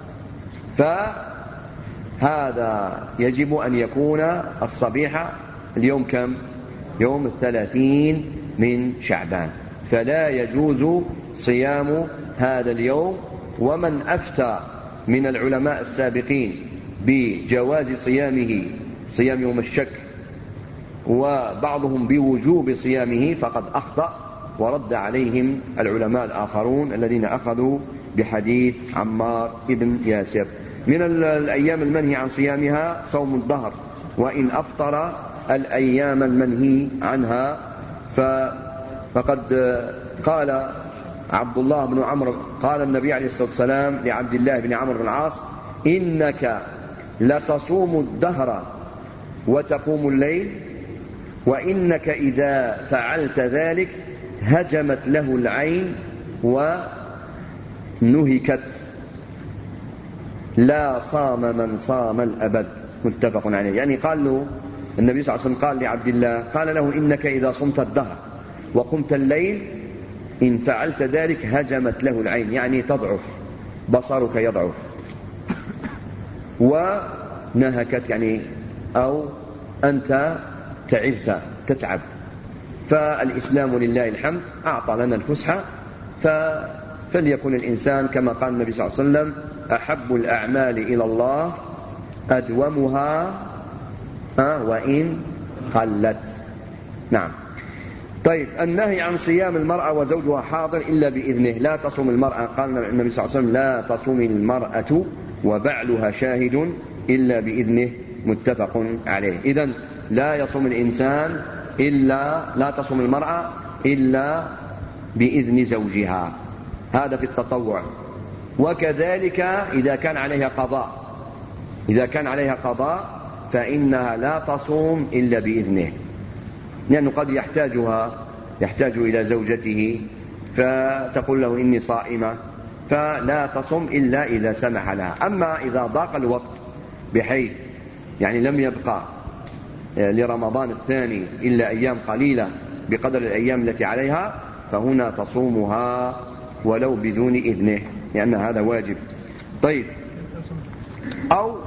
Speaker 1: فهذا يجب أن يكون الصبيحة اليوم كم؟ يوم 30 من شعبان، فلا يجوز صيام هذا اليوم. ومن أفتى من العلماء السابقين بجواز صيام يوم الشك وبعضهم بوجوب صيامه فقد أخطأ، ورد عليهم العلماء الآخرون الذين أخذوا بحديث عمار بن ياسر. من الأيام المنهي عن صيامها صوم الظهر، وإن أفطر الأيام المنهي عنها. فقد قال عبد الله بن عمرو قال النبي عليه الصلاة والسلام لعبد الله بن عمرو بن العاص إنك لتصوم الدهر وتقوم الليل، وإنك إذا فعلت ذلك هجمت له العين ونهكت، لا صام من صام الأبد، متفق عليه. يعني قال له النبي صلى الله عليه وسلم قال لعبد الله قال له إنك إذا صمت الدهر وقمت الليل إن فعلت ذلك هجمت له العين، يعني تضعف، بصرك يضعف، ونهكت يعني أو أنت تعبت تتعب. فالإسلام لله الحمد أعطى لنا الفسحة، فليكن الإنسان كما قال النبي صلى الله عليه وسلم أحب الأعمال إلى الله أدومها وإن قلت. نعم. طيب، النهي عن صيام المرأة وزوجها حاضر إلا بإذنه. لا تصوم المرأة، قال النبي صلى الله عليه وسلم لا تصوم المرأة وبعلها شاهد إلا بإذنه، متفق عليه. إذن لا يصوم الإنسان لا تصوم المرأة إلا بإذن زوجها، هذا في التطوع. وكذلك إذا كان عليها قضاء فإنها لا تصوم إلا بإذنه، لأنه قد يحتاج إلى زوجته فتقول له إني صائمة، فلا تصوم إلا إذا سمح لها. أما إذا ضاق الوقت بحيث يعني لم يبقى لرمضان الثاني إلا أيام قليلة بقدر الأيام التي عليها، فهنا تصومها ولو بدون إذنه، لأن هذا واجب. طيب، أو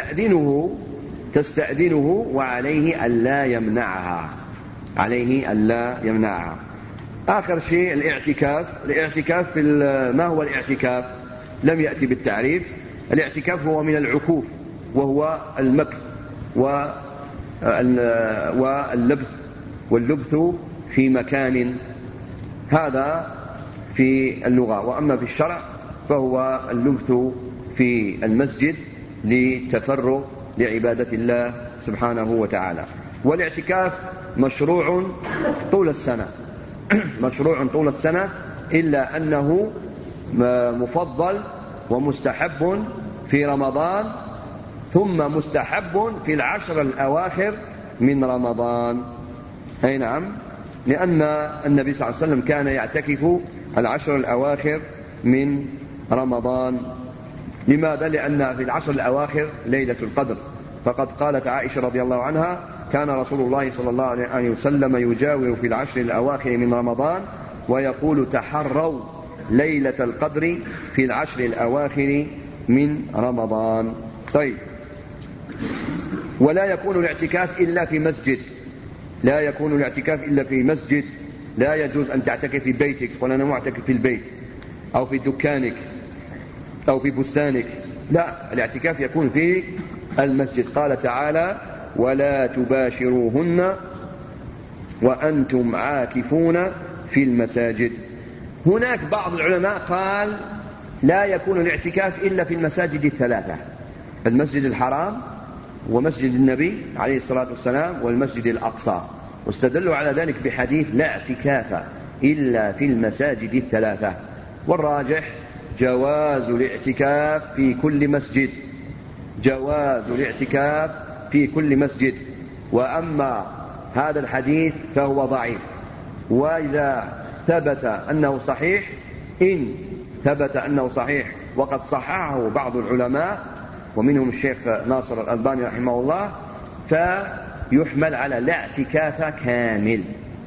Speaker 1: تستأذنه وعليه ألا يمنعها، عليه ألا يمنعها. آخر شيء الاعتكاف ما هو الاعتكاف؟ لم يأتي بالتعريف. الاعتكاف هو من العكوف، وهو المكث واللبث في مكان، هذا في اللغة. وأما في الشرع فهو اللبث في المسجد للتفرغ لعبادة الله سبحانه وتعالى. والاعتكاف مشروع طول السنة مشروع طول السنة، إلا أنه مفضل ومستحب في رمضان، ثم مستحب في العشر الأواخر من رمضان. أي نعم، لأن النبي صلى الله عليه وسلم كان يعتكف العشر الأواخر من رمضان. لماذا؟ لأن في العشر الأواخر ليلة القدر، فقد قالت عائشة رضي الله عنها: كان رسول الله صلى الله عليه وسلم يجاور في العشر الأواخر من رمضان ويقول: تحروا ليلة القدر في العشر الأواخر من رمضان. طيب، ولا يكون الاعتكاف إلا في مسجد، لا يكون الاعتكاف إلا في مسجد. لا يجوز أن تعتكف في بيتك، ولا أنا معتكف في البيت أو في دكانك أو في بستانك، لا، الاعتكاف يكون في المسجد. قال تعالى: ولا تباشروهن وأنتم عاكفون في المساجد. هناك بعض العلماء قال لا يكون الاعتكاف إلا في المساجد الثلاثة: المسجد الحرام، ومسجد النبي عليه الصلاة والسلام، والمسجد الأقصى، واستدلوا على ذلك بحديث: لا اعتكاف إلا في المساجد الثلاثة. والراجح جواز الاعتكاف في كل مسجد، جواز الاعتكاف في كل مسجد. وأما هذا الحديث فهو ضعيف، وإذا ثبت أنه صحيح، إن ثبت أنه صحيح وقد صححه بعض العلماء ومنهم الشيخ ناصر الألباني رحمه الله، فيحمل على لا اعتكاف كامل،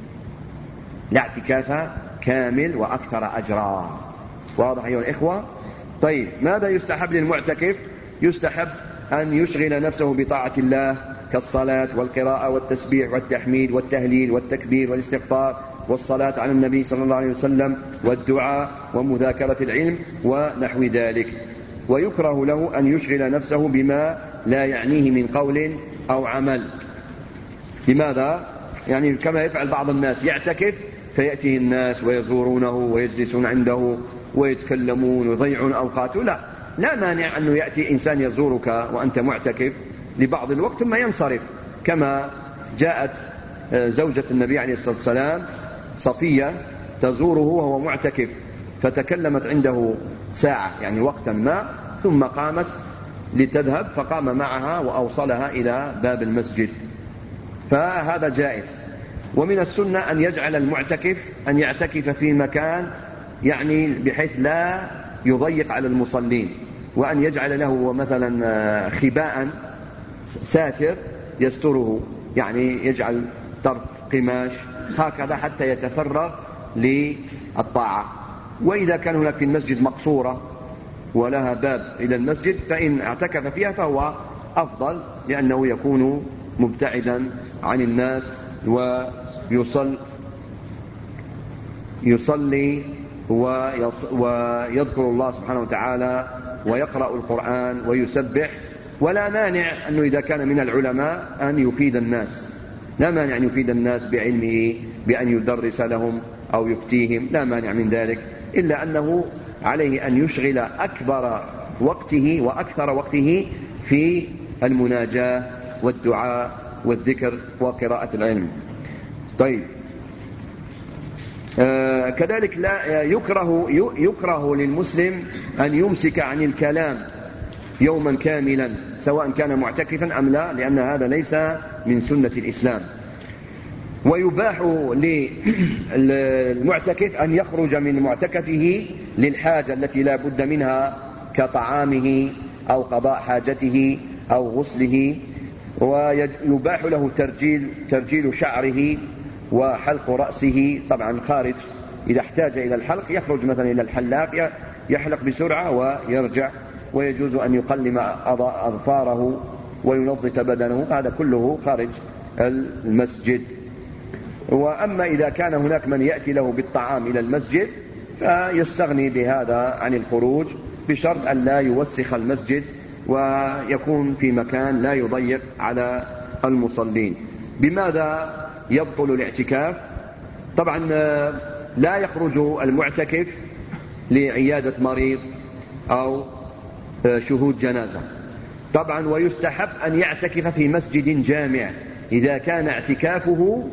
Speaker 1: لا اعتكاف كامل وأكثر أجرا. واضح أيها الإخوة؟ طيب، ماذا يستحب للمعتكف؟ يستحب أن يشغل نفسه بطاعة الله كالصلاة والقراءة والتسبيح والتحميد والتهليل والتكبير والاستغفار والصلاة على النبي صلى الله عليه وسلم والدعاء ومذاكرة العلم ونحو ذلك. ويكره له أن يشغل نفسه بما لا يعنيه من قول أو عمل. لماذا؟ يعني كما يفعل بعض الناس، يعتكف فيأتيه الناس ويزورونه ويجلسون عنده ويتكلمون ويضيعون أوقاته. لا مانع أنه يأتي إنسان يزورك وأنت معتكف لبعض الوقت ثم ينصرف، كما جاءت زوجة النبي عليه الصلاة والسلام صفية تزوره وهو معتكف، فتكلمت عنده ساعة يعني وقتا ما، ثم قامت لتذهب، فقام معها وأوصلها إلى باب المسجد، فهذا جائز. ومن السنة أن يجعل المعتكف أن يعتكف في مكان يعني بحيث لا يضيق على المصلين، وأن يجعل له مثلا خباء ساتر يستره، يعني يجعل طرف قماش هكذا حتى يتفرغ للطاعة. وإذا كان هناك في المسجد مقصورة ولها باب إلى المسجد، فإن اعتكف فيها فهو أفضل، لأنه يكون مبتعدا عن الناس ويصلي ويذكر الله سبحانه وتعالى ويقرأ القرآن ويسبح. ولا مانع أنه إذا كان من العلماء أن يفيد الناس، لا مانع أن يفيد الناس بعلمه بأن يدرس لهم أو يفتيهم، لا مانع من ذلك، إلا أنه عليه أن يشغل أكبر وقته وأكثر وقته في المناجاة والدعاء والذكر وقراءة العلم. طيب، كذلك لا يكره للمسلم أن يمسك عن الكلام يوما كاملا سواء كان معتكفا أم لا، لأن هذا ليس من سنة الإسلام. ويباح للمعتكف أن يخرج من معتكفه للحاجة التي لا بد منها كطعامه أو قضاء حاجته أو غسله، ويباح له ترجيل شعره وحلق رأسه، طبعا خارج إذا احتاج إلى الحلق يخرج مثلا إلى الحلاق يحلق بسرعة ويرجع، ويجوز أن يقلم أظفاره وينظف بدنه، هذا كله خارج المسجد. وأما إذا كان هناك من يأتي له بالطعام إلى المسجد فيستغني بهذا عن الخروج، بشرط أن لا يوسخ المسجد ويكون في مكان لا يضيق على المصلين. بماذا يبطل الاعتكاف؟ طبعا لا يخرج المعتكف لعيادة مريض أو شهود جنازة طبعا، ويستحب أن يعتكف في مسجد جامع إذا كان اعتكافه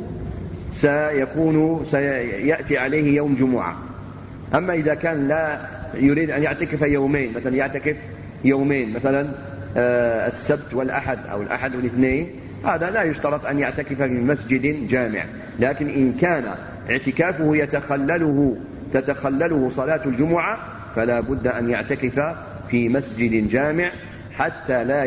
Speaker 1: سيأتي عليه يوم جمعة. أما إذا كان لا يريد أن يعتكف يومين، مثلا يعتكف يومين مثلا السبت والأحد أو الأحد والاثنين، هذا لا يشترط أن يعتكف في مسجد جامع. لكن إن كان اعتكافه تتخلله صلاة الجمعة فلا بد أن يعتكف في مسجد جامع حتى لا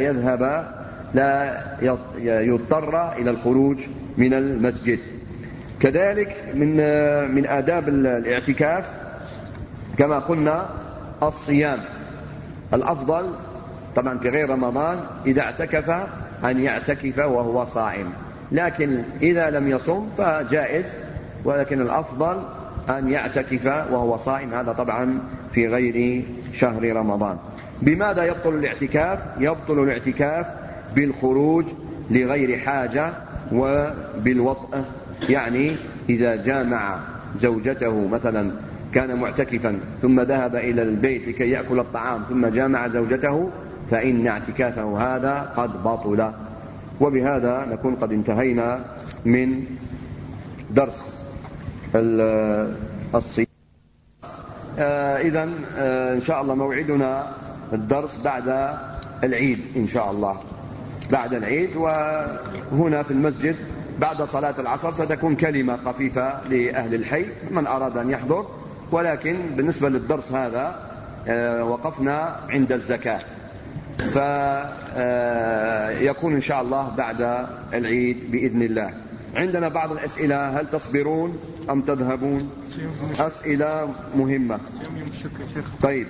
Speaker 1: يضطر إلى الخروج من المسجد. كذلك من آداب الاعتكاف كما قلنا الصيام. الأفضل طبعا في غير رمضان إذا اعتكف أن يعتكف وهو صائم، لكن إذا لم يصم فجائز، ولكن الأفضل أن يعتكف وهو صائم، هذا طبعا في غير شهر رمضان. بماذا يبطل الاعتكاف؟ يبطل الاعتكاف بالخروج لغير حاجة وبالوطء، يعني إذا جامع زوجته مثلا كان معتكفا ثم ذهب إلى البيت لكي يأكل الطعام ثم جامع زوجته فإن اعتكافه هذا قد بطل. وبهذا نكون قد انتهينا من درس الصيام. إذن إن شاء الله موعدنا الدرس بعد العيد إن شاء الله، بعد العيد، وهنا في المسجد بعد صلاة العصر ستكون كلمة خفيفة لأهل الحي من أراد أن يحضر، ولكن بالنسبة للدرس هذا وقفنا عند الزكاة، فيكون إن شاء الله بعد العيد بإذن الله. عندنا بعض الأسئلة، هل تصبرون أم تذهبون؟ أسئلة مهمة. طيب،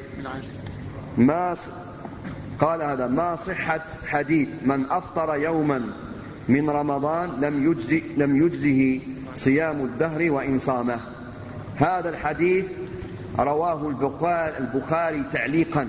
Speaker 1: ما صحة حديث من أفطر يوما من رمضان لم يجزه صيام الدهر وإن صامه؟ هذا الحديث رواه البخاري تعليقا.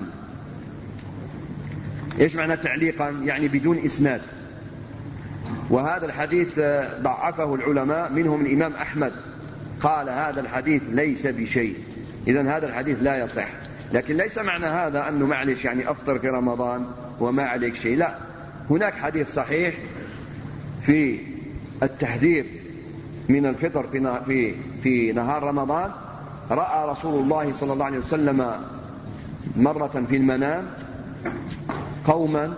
Speaker 1: إيش معنى تعليقا؟ يعني بدون إسناد، وهذا الحديث ضعفه العلماء، منهم الإمام أحمد قال هذا الحديث ليس بشيء، إذن هذا الحديث لا يصح. لكن ليس معنى هذا أنه معلش يعني أفطر في رمضان وما عليك شيء، لا، هناك حديث صحيح في التحذير من الفطر في نهار رمضان. رأى رسول الله صلى الله عليه وسلم مرة في المنام قوما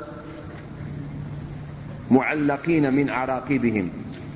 Speaker 1: معلقين من عراقبهم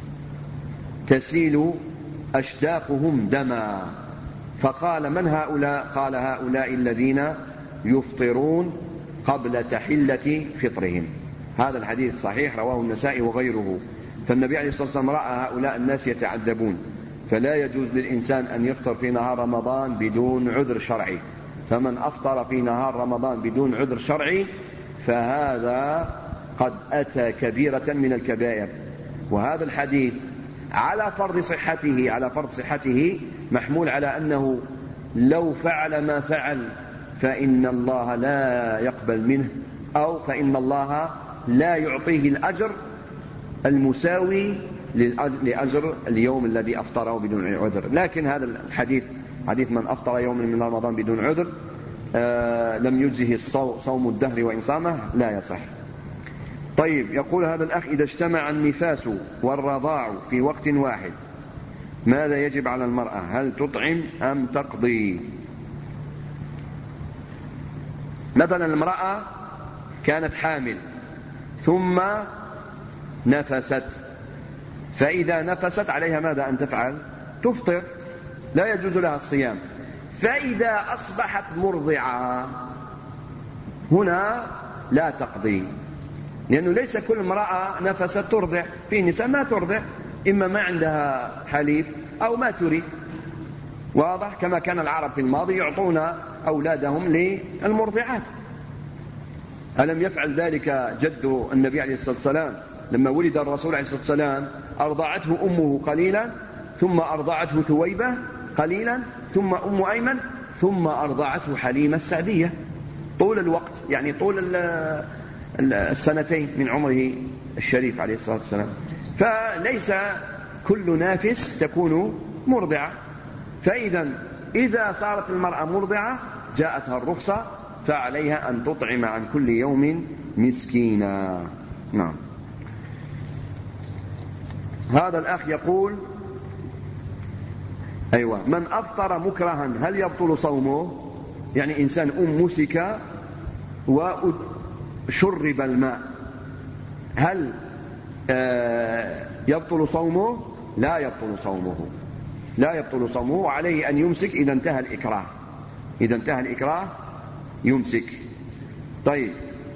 Speaker 1: تسيل أشداقهم دما، فقال من هؤلاء؟ قال هؤلاء الذين يفطرون قبل تحلة فطرهم. هذا الحديث صحيح رواه النسائي وغيره. فالنبي عليه الصلاة والسلام رأى هؤلاء الناس يتعذبون، فلا يجوز للإنسان أن يفطر في نهار رمضان بدون عذر شرعي. فمن أفطر في نهار رمضان بدون عذر شرعي فهذا قد أتى كبيرة من الكبائر. وهذا الحديث على فرض صحته محمول على أنه لو فعل ما فعل فإن الله لا يقبل منه، أو فإن الله لا يعطيه الأجر المساوي لأجر اليوم الذي أفطره بدون عذر. لكن هذا الحديث، حديث من أفطر يوم من رمضان بدون عذر لم يجزه صوم الدهر وإن صامه، لا يصح. طيب، يقول هذا الأخ: إذا اجتمع النفاس والرضاع في وقت واحد ماذا يجب على المرأة؟ هل تطعم أم تقضي؟ مثلا المرأة كانت حامل ثم نفست، فإذا نفست عليها ماذا أن تفعل؟ تفطر، لا يجوز لها الصيام. فإذا أصبحت مرضعة هنا لا تقضي، لأنه ليس كل امرأة نفست ترضع، في نساء ما ترضع، إما ما عندها حليب أو ما تريد، واضح؟ كما كان العرب في الماضي يعطون أولادهم للمرضعات. ألم يفعل ذلك جد النبي عليه الصلاة والسلام لما ولد الرسول عليه الصلاة والسلام؟ أرضعته أمه قليلا، ثم أرضعته ثويبة قليلا، ثم أم أيمن، ثم أرضعته حليمة السعدية، طول الوقت، يعني طول السنتين من عمره الشريف عليه الصلاة والسلام. فليس كل نافس تكون مرضعة. إذا صارت المرأة مرضعة جاءتها الرخصة، فعليها أن تطعم عن كل يوم مسكينا. نعم. هذا الأخ يقول: أيوة، من أفطر مكرها هل يبطل صومه؟ يعني إنسان مسك وشرب الماء، هل يبطل صومه؟ لا يبطل صومه، لا يبطل صومه، وعليه أن يمسك إذا انتهى الإكراه، إذا انتهى الإكراه يمسك. طيب،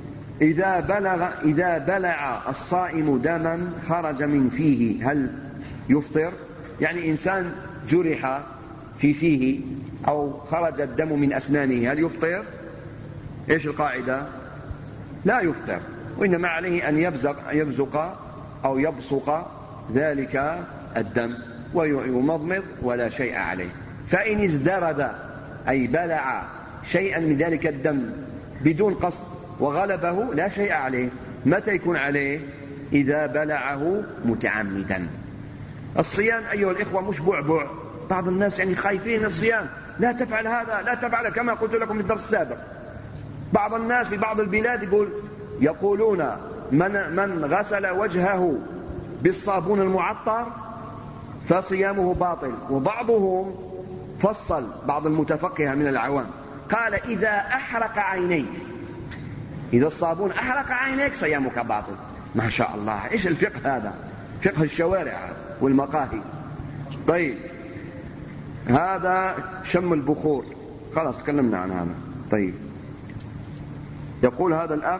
Speaker 1: إذا بلع الصائم دما خرج من فيه هل يفطر؟ يعني إنسان جرح في فيه أو خرج الدم من أسنانه هل يفطر؟ إيش القاعدة؟ لا يفطر، وإنما عليه أن يبزق أو يبصق ذلك الدم ويمضمض ولا شيء عليه. فإن ازدرد أي بلع شيئا من ذلك الدم بدون قصد وغلبه لا شيء عليه. متى يكون عليه؟ إذا بلعه متعمدا. الصيام أيها الإخوة مش بعبع. بعض الناس يعني خايفين الصيام، لا تفعل هذا لا تفعل، كما قلت لكم في الدرس السابق. بعض الناس في بعض البلاد يقولون من غسل وجهه بالصابون المعطر فصيامه باطل. وبعضهم فصل، بعض المتفقهة من العوام قال: إذا أحرق عينيك، إذا الصابون أحرق عينيك صيامك باطل. ما شاء الله، إيش الفقه هذا؟ فقه الشوارع والمقاهي. طيب، هذا شم البخور، خلاص تكلمنا عن هذا. طيب، يقول هذا الأخ: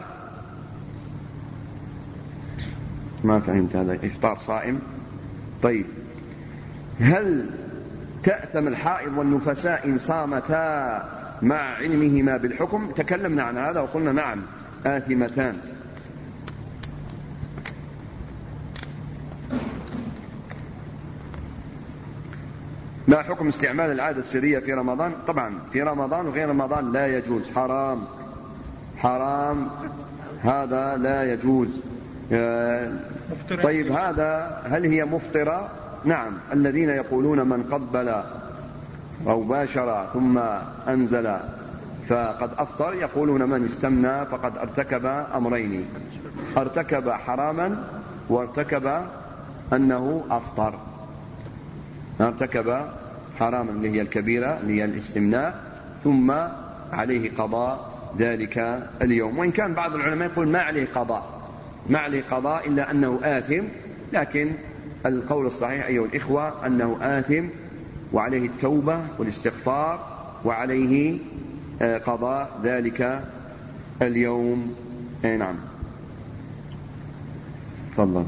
Speaker 1: ما فهمت هذا، إفطار صائم. طيب، هل تأثم الحائض والنفساء إن صامتا مع علمهما بالحكم؟ تكلمنا عن هذا وقلنا نعم، آثمتان. ما حكم استعمال العادة السرية في رمضان؟ طبعا في رمضان وغير رمضان لا يجوز، حرام حرام، هذا لا يجوز. طيب، هذا هل هي مفطرة؟ نعم، الذين يقولون من قبل أو باشر ثم أنزل فقد أفطر، يقولون من استمنى فقد ارتكب أمرين: ارتكب حراما وارتكب أنه أفطر. ارتكب حراما اللي هي الكبيرة اللي هي الاستمناء، ثم عليه قضاء ذلك اليوم. وإن كان بعض العلماء يقول ما عليه قضاء، ما عليه قضاء إلا أنه آثم، لكن القول الصحيح أيها الإخوة أنه آثم وعليه التوبة والاستغفار وعليه قضاء ذلك اليوم. نعم، تفضل.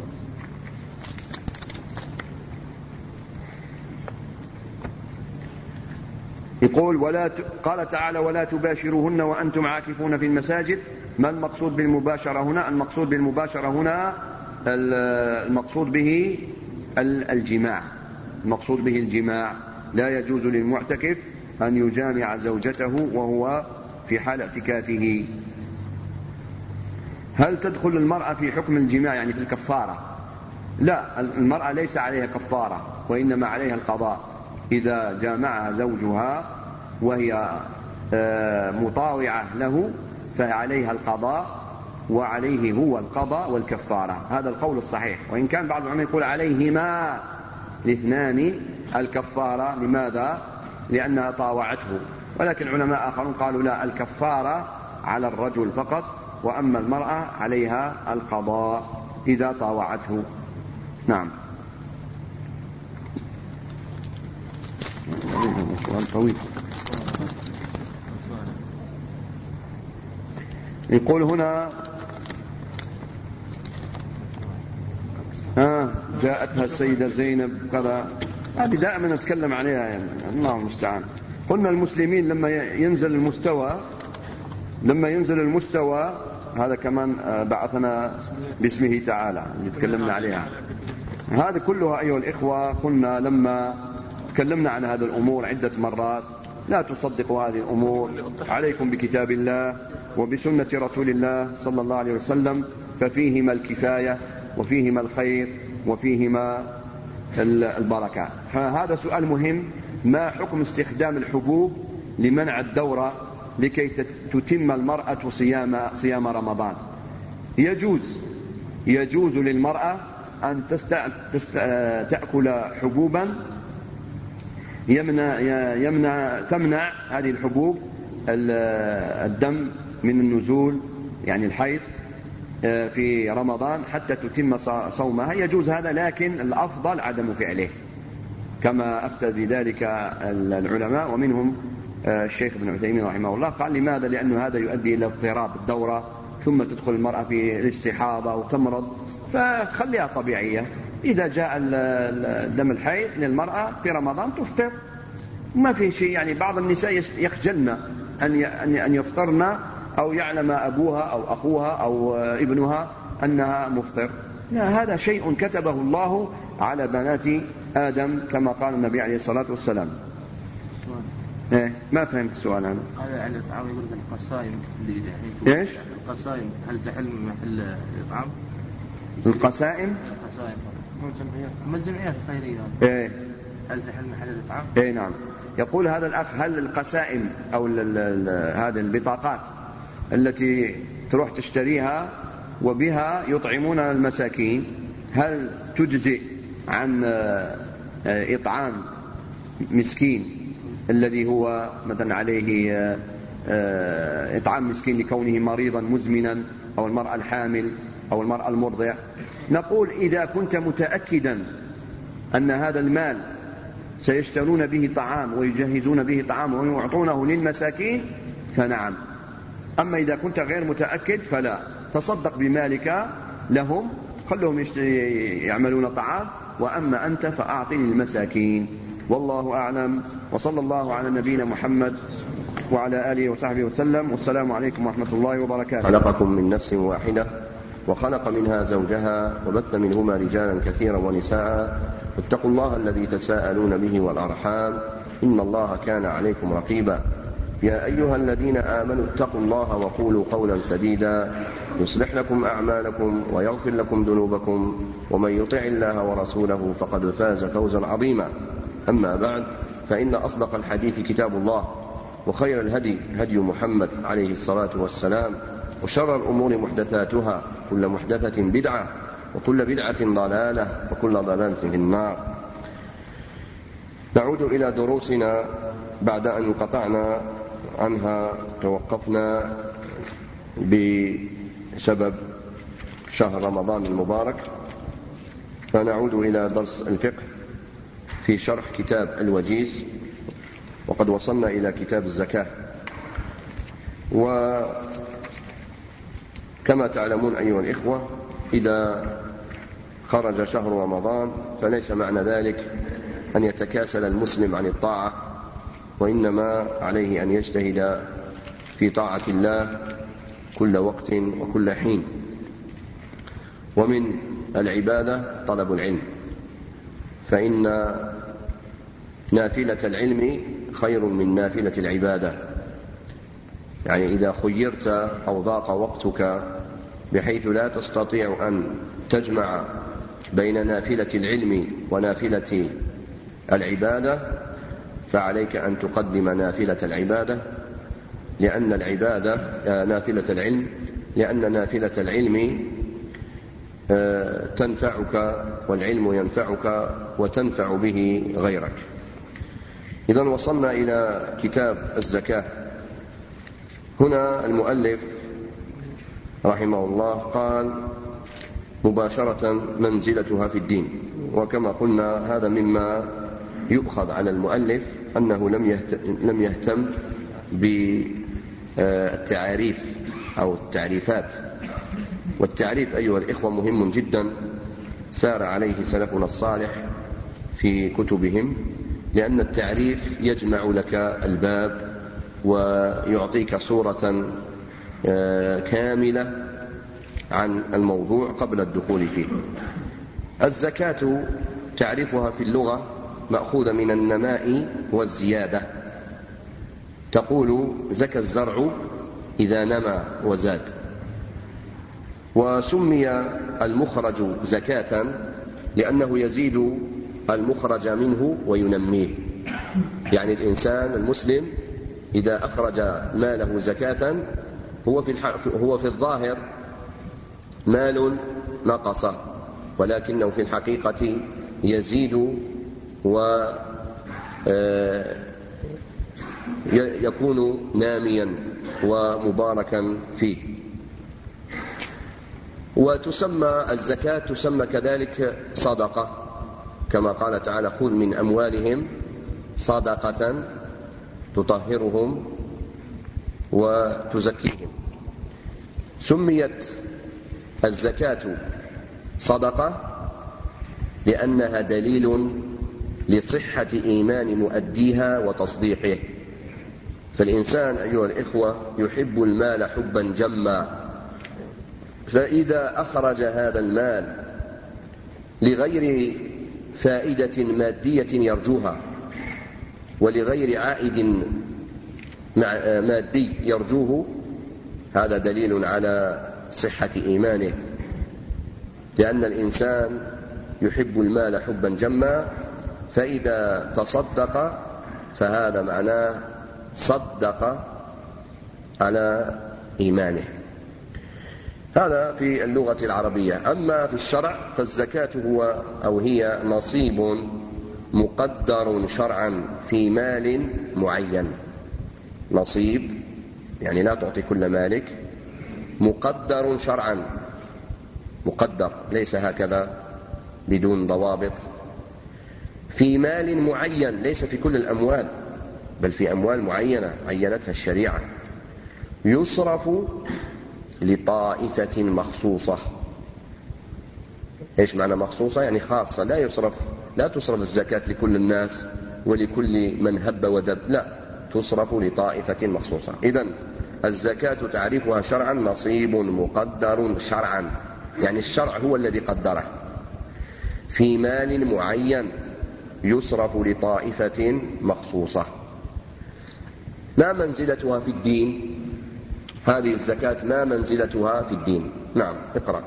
Speaker 1: يقول قال تعالى: ولا تباشروهن وأنتم عاكفون في المساجد. ما المقصود بالمباشرة هنا؟ المقصود بالمباشرة هنا المقصود به الجماع، المقصود به الجماع. لا يجوز للمعتكف أن يجامع زوجته وهو في حال اعتكافه. هل تدخل المرأة في حكم الجماع يعني في الكفارة؟ لا، المرأة ليس عليها كفارة، وإنما عليها القضاء. إذا جامعها زوجها وهي مطاوعة له فعليها القضاء، وعليه هو القضاء والكفارة. هذا القول الصحيح، وإن كان بعض العلماء يقول عليهما الاثنان الكفارة. لماذا؟ لأنها طاوعته. ولكن علماء آخرون قالوا لا، الكفارة على الرجل فقط، وأما المرأة عليها القضاء إذا طاوعته. نعم. طويل. يقول هنا: جاءتها السيدة زينب كذا، هذه دائما نتكلم عليها يعني، الله المستعان. قلنا المسلمين لما ينزل المستوى هذا كمان بعثنا باسمه تعالى اللي تكلمنا عليها. هذا كلها أيها الإخوة قلنا لما تكلمنا عن هذه الأمور عدة مرات، لا تصدقوا هذه الأمور، عليكم بكتاب الله وبسنة رسول الله صلى الله عليه وسلم، ففيهما الكفاية وفيهما الخير وفيهما البركة. هذا سؤال مهم: ما حكم استخدام الحبوب لمنع الدورة لكي تتم المرأة صيام رمضان؟ يجوز للمرأة أن تأكل حبوبا تمنع هذه الحبوب الدم من النزول، يعني الحيض في رمضان حتى تتم صومها. يجوز هذا، لكن الأفضل عدم فعله كما أفتى بذلك العلماء، ومنهم الشيخ ابن عثيمين رحمه الله قال: لماذا؟ لأنه هذا يؤدي إلى اضطراب الدورة، ثم تدخل المرأة في الاستحاضة وتمرض، فخليها طبيعية. إذا جاء دم الحيض للمرأة في رمضان تفطر، ما في شيء. يعني بعض النساء يخجلن أن يفطرن أو يعلم أبوها أو أخوها أو ابنها أنها مفطر. لا، هذا شيء كتبه الله على بنات آدم كما قال النبي عليه الصلاة والسلام. ما فهمت السؤال أنا.
Speaker 3: هذا على الإطعام، يقول لك القصائم اللي
Speaker 1: إيش؟
Speaker 3: القصائم هل تحل محل الإطعام؟
Speaker 1: القصائم
Speaker 3: من الجمعيات الخيرية هل تحل محل الإطعام؟
Speaker 1: نعم. يقول هذا الأخ: هل القسائم أو هذه البطاقات التي تروح تشتريها وبها يطعمون المساكين هل تجزئ عن إطعام مسكين الذي هو مثلا عليه إطعام مسكين لكونه مريضا مزمنا، أو المرأة الحامل أو المرأة المرضع؟ نقول: إذا كنت متأكدا أن هذا المال سيشترون به طعام ويجهزون به طعام ويعطونه للمساكين فنعم. أما إذا كنت غير متأكد فلا، تصدق بمالك لهم، خلهم يعملون طعام، وأما أنت فأعطي للمساكين. والله أعلم، وصلى الله على نبينا محمد وعلى آله وصحبه وسلم، والسلام عليكم ورحمة الله وبركاته.
Speaker 4: خلقكم من نفس واحدة وخلق منها زوجها وبث منهما رجالا كثيرا ونساء، واتقوا الله الذي تساءلون به والأرحام، إن الله كان عليكم رقيبا. يا أيها الذين آمنوا اتقوا الله وقولوا قولا سديدا يصلح لكم أعمالكم ويغفر لكم ذنوبكم، ومن يطع الله ورسوله فقد فاز فوزا عظيما. أما بعد، فإن أصدق الحديث كتاب الله، وخير الهدي هدي محمد عليه الصلاة والسلام، وشر الأمور محدثاتها، كل محدثة بدعة، وكل بدعة ضلالة، وكل ضلالة في النار. نعود إلى دروسنا بعد أن انقطعنا عنها، توقفنا بسبب شهر رمضان المبارك، فنعود إلى درس الفقه في شرح كتاب الوجيز، وقد وصلنا إلى كتاب الزكاة. وكما تعلمون أيها الإخوة، إذا خرج شهر رمضان فليس معنى ذلك أن يتكاسل المسلم عن الطاعة، وإنما عليه أن يجتهد في طاعة الله كل وقت وكل حين. ومن العبادة طلب العلم، فإن نافلة العلم خير من نافلة العبادة. يعني إذا خيرت أو ضاق وقتك بحيث لا تستطيع أن تجمع بين نافلة العلم ونافلة العبادة، فعليك أن تقدم نافلة العبادة، لأن العبادة نافلة العلم، لأن نافلة العلم تنفعك، والعلم ينفعك وتنفع به غيرك. إذن وصلنا إلى كتاب الزكاة. هنا المؤلف رحمه الله قال مباشرة منزلتها في الدين. وكما قلنا هذا مما يؤخذ على المؤلف أنه لم يهتم بالتعاريف أو التعريفات. والتعريف أيها الإخوة مهم جدا، سار عليه سلفنا الصالح في كتبهم، لأن التعريف يجمع لك الباب ويعطيك صورة كاملة عن الموضوع قبل الدخول فيه. الزكاة تعرفها في اللغة مأخوذة من النماء والزيادة. تقول زكى الزرع إذا نمى وزاد. وسمي المخرج زكاة لأنه يزيد المخرج منه وينميه. يعني الإنسان المسلم إذا أخرج ماله زكاة هو في الظاهر مال نقص، ولكنه في الحقيقة يزيد ويكون ناميا ومباركا فيه. وتسمى الزكاة تسمى كذلك صدقة، كما قال تعالى: خذ من أموالهم صدقة تطهرهم وتزكيهم. سميت الزكاة صدقة لأنها دليل لصحة إيمان مؤديها وتصديقه. فالإنسان أيها الإخوة يحب المال حبا جما، فإذا أخرج هذا المال لغير فائدة مادية يرجوها ولغير عائد مادي يرجوه، هذا دليل على صحة إيمانه، لأن الإنسان يحب المال حبا جما، فإذا تصدق فهذا معناه صدق على إيمانه. هذا في اللغة العربية. أما في الشرع فالزكاة هي نصيب مقدر شرعا في مال معين. نصيب يعني لا تعطي كل مالك، مقدر شرعا، مقدر ليس هكذا بدون ضوابط، في مال معين، ليس في كل الأموال بل في أموال معينة عينتها الشريعة، يصرف لطائفة مخصوصة. إيش معنى مخصوصة؟ يعني خاصة، لا تصرف الزكاة لكل الناس ولكل من هب ودب، لا، تصرف لطائفة مخصوصة. إذن الزكاة تعرفها شرعا نصيب مقدر شرعا، يعني الشرع هو الذي قدره، في مال معين يصرف لطائفة مخصوصة. ما منزلتها في الدين؟ هذه الزكاة ما منزلتها في الدين؟ نعم، اقرأ.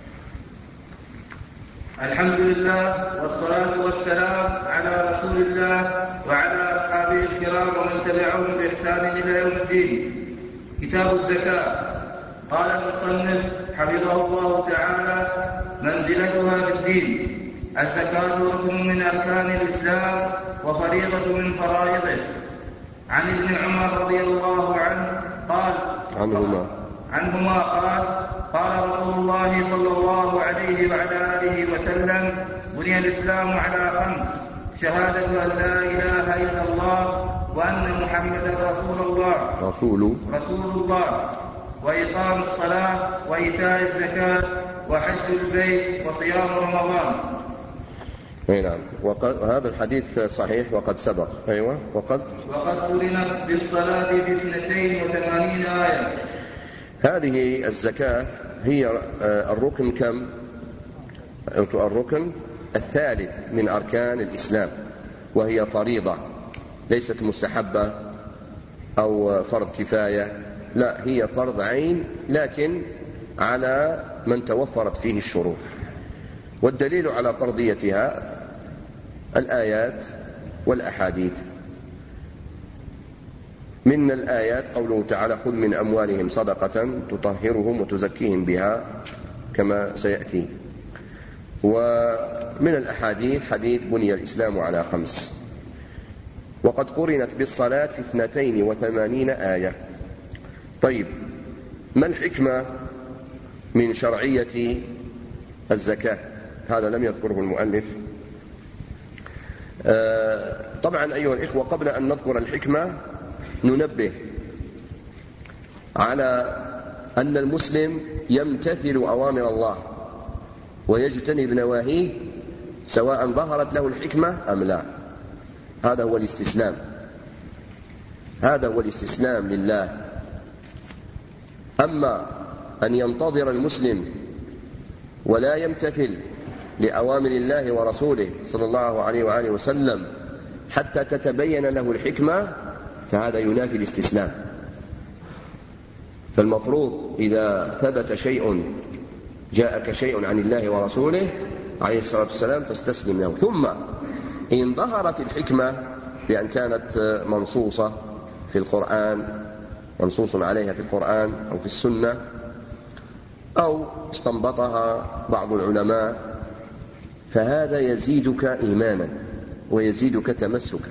Speaker 2: الحمد لله والصلاة والسلام على رسول الله وعلى أصحابه الكرام ومن تبعهم بإحسان إلى يوم الدين. كتاب الزكاة. قال المصنف حفظه الله تعالى: منزلتها في الدين. الزكاة ركن من أركان الإسلام وفريضة من فرائضه. عن ابن عمر رضي الله عنه قال: عنهما قال رسول الله صلى الله عليه وعلى آله وسلم: بني الإسلام على 5: شهادة أن لا إله إلا الله وأن محمدا رسول الله، وإقام الصلاة وإيتاء الزكاة وحج البيت وصيام رمضان.
Speaker 4: نعم. وهذا الحديث صحيح وقد سبق. أيوة. وقد
Speaker 2: قرنت بالصلاة ب82 آية.
Speaker 4: هذه الزكاة هي الركن كم؟ الركن الثالث من أركان الإسلام، وهي فريضة ليست مستحبة أو فرض كفاية، لا، هي فرض عين، لكن على من توفرت فيه الشروط. والدليل على فرضيتها الآيات والأحاديث. من الآيات قوله تعالى: خذ من أموالهم صدقة تطهرهم وتزكيهم بها، كما سيأتي. ومن الأحاديث حديث بني الإسلام على 5. وقد قرنت بالصلاة في 82 آية. طيب، ما الحكمة من شرعية الزكاة؟ هذا لم يذكره المؤلف. طبعا أيها الإخوة، قبل أن نذكر الحكمة ننبه على أن المسلم يمتثل أوامر الله ويجتنب نواهيه سواء ظهرت له الحكمة أم لا. هذا هو الاستسلام، هذا هو الاستسلام لله. أما أن ينتظر المسلم ولا يمتثل لأوامر الله ورسوله صلى الله عليه وآله وسلم حتى تتبين له الحكمة، فهذا ينافي الاستسلام. فالمفروض إذا ثبت شيء، جاءك شيء عن الله ورسوله عليه الصلاة والسلام، فاستسلم له. ثم إن ظهرت الحكمة بأن كانت منصوصة في القرآن، منصوص عليها في القرآن أو في السنة، أو استنبطها بعض العلماء، فهذا يزيدك إيمانا ويزيدك تمسكا.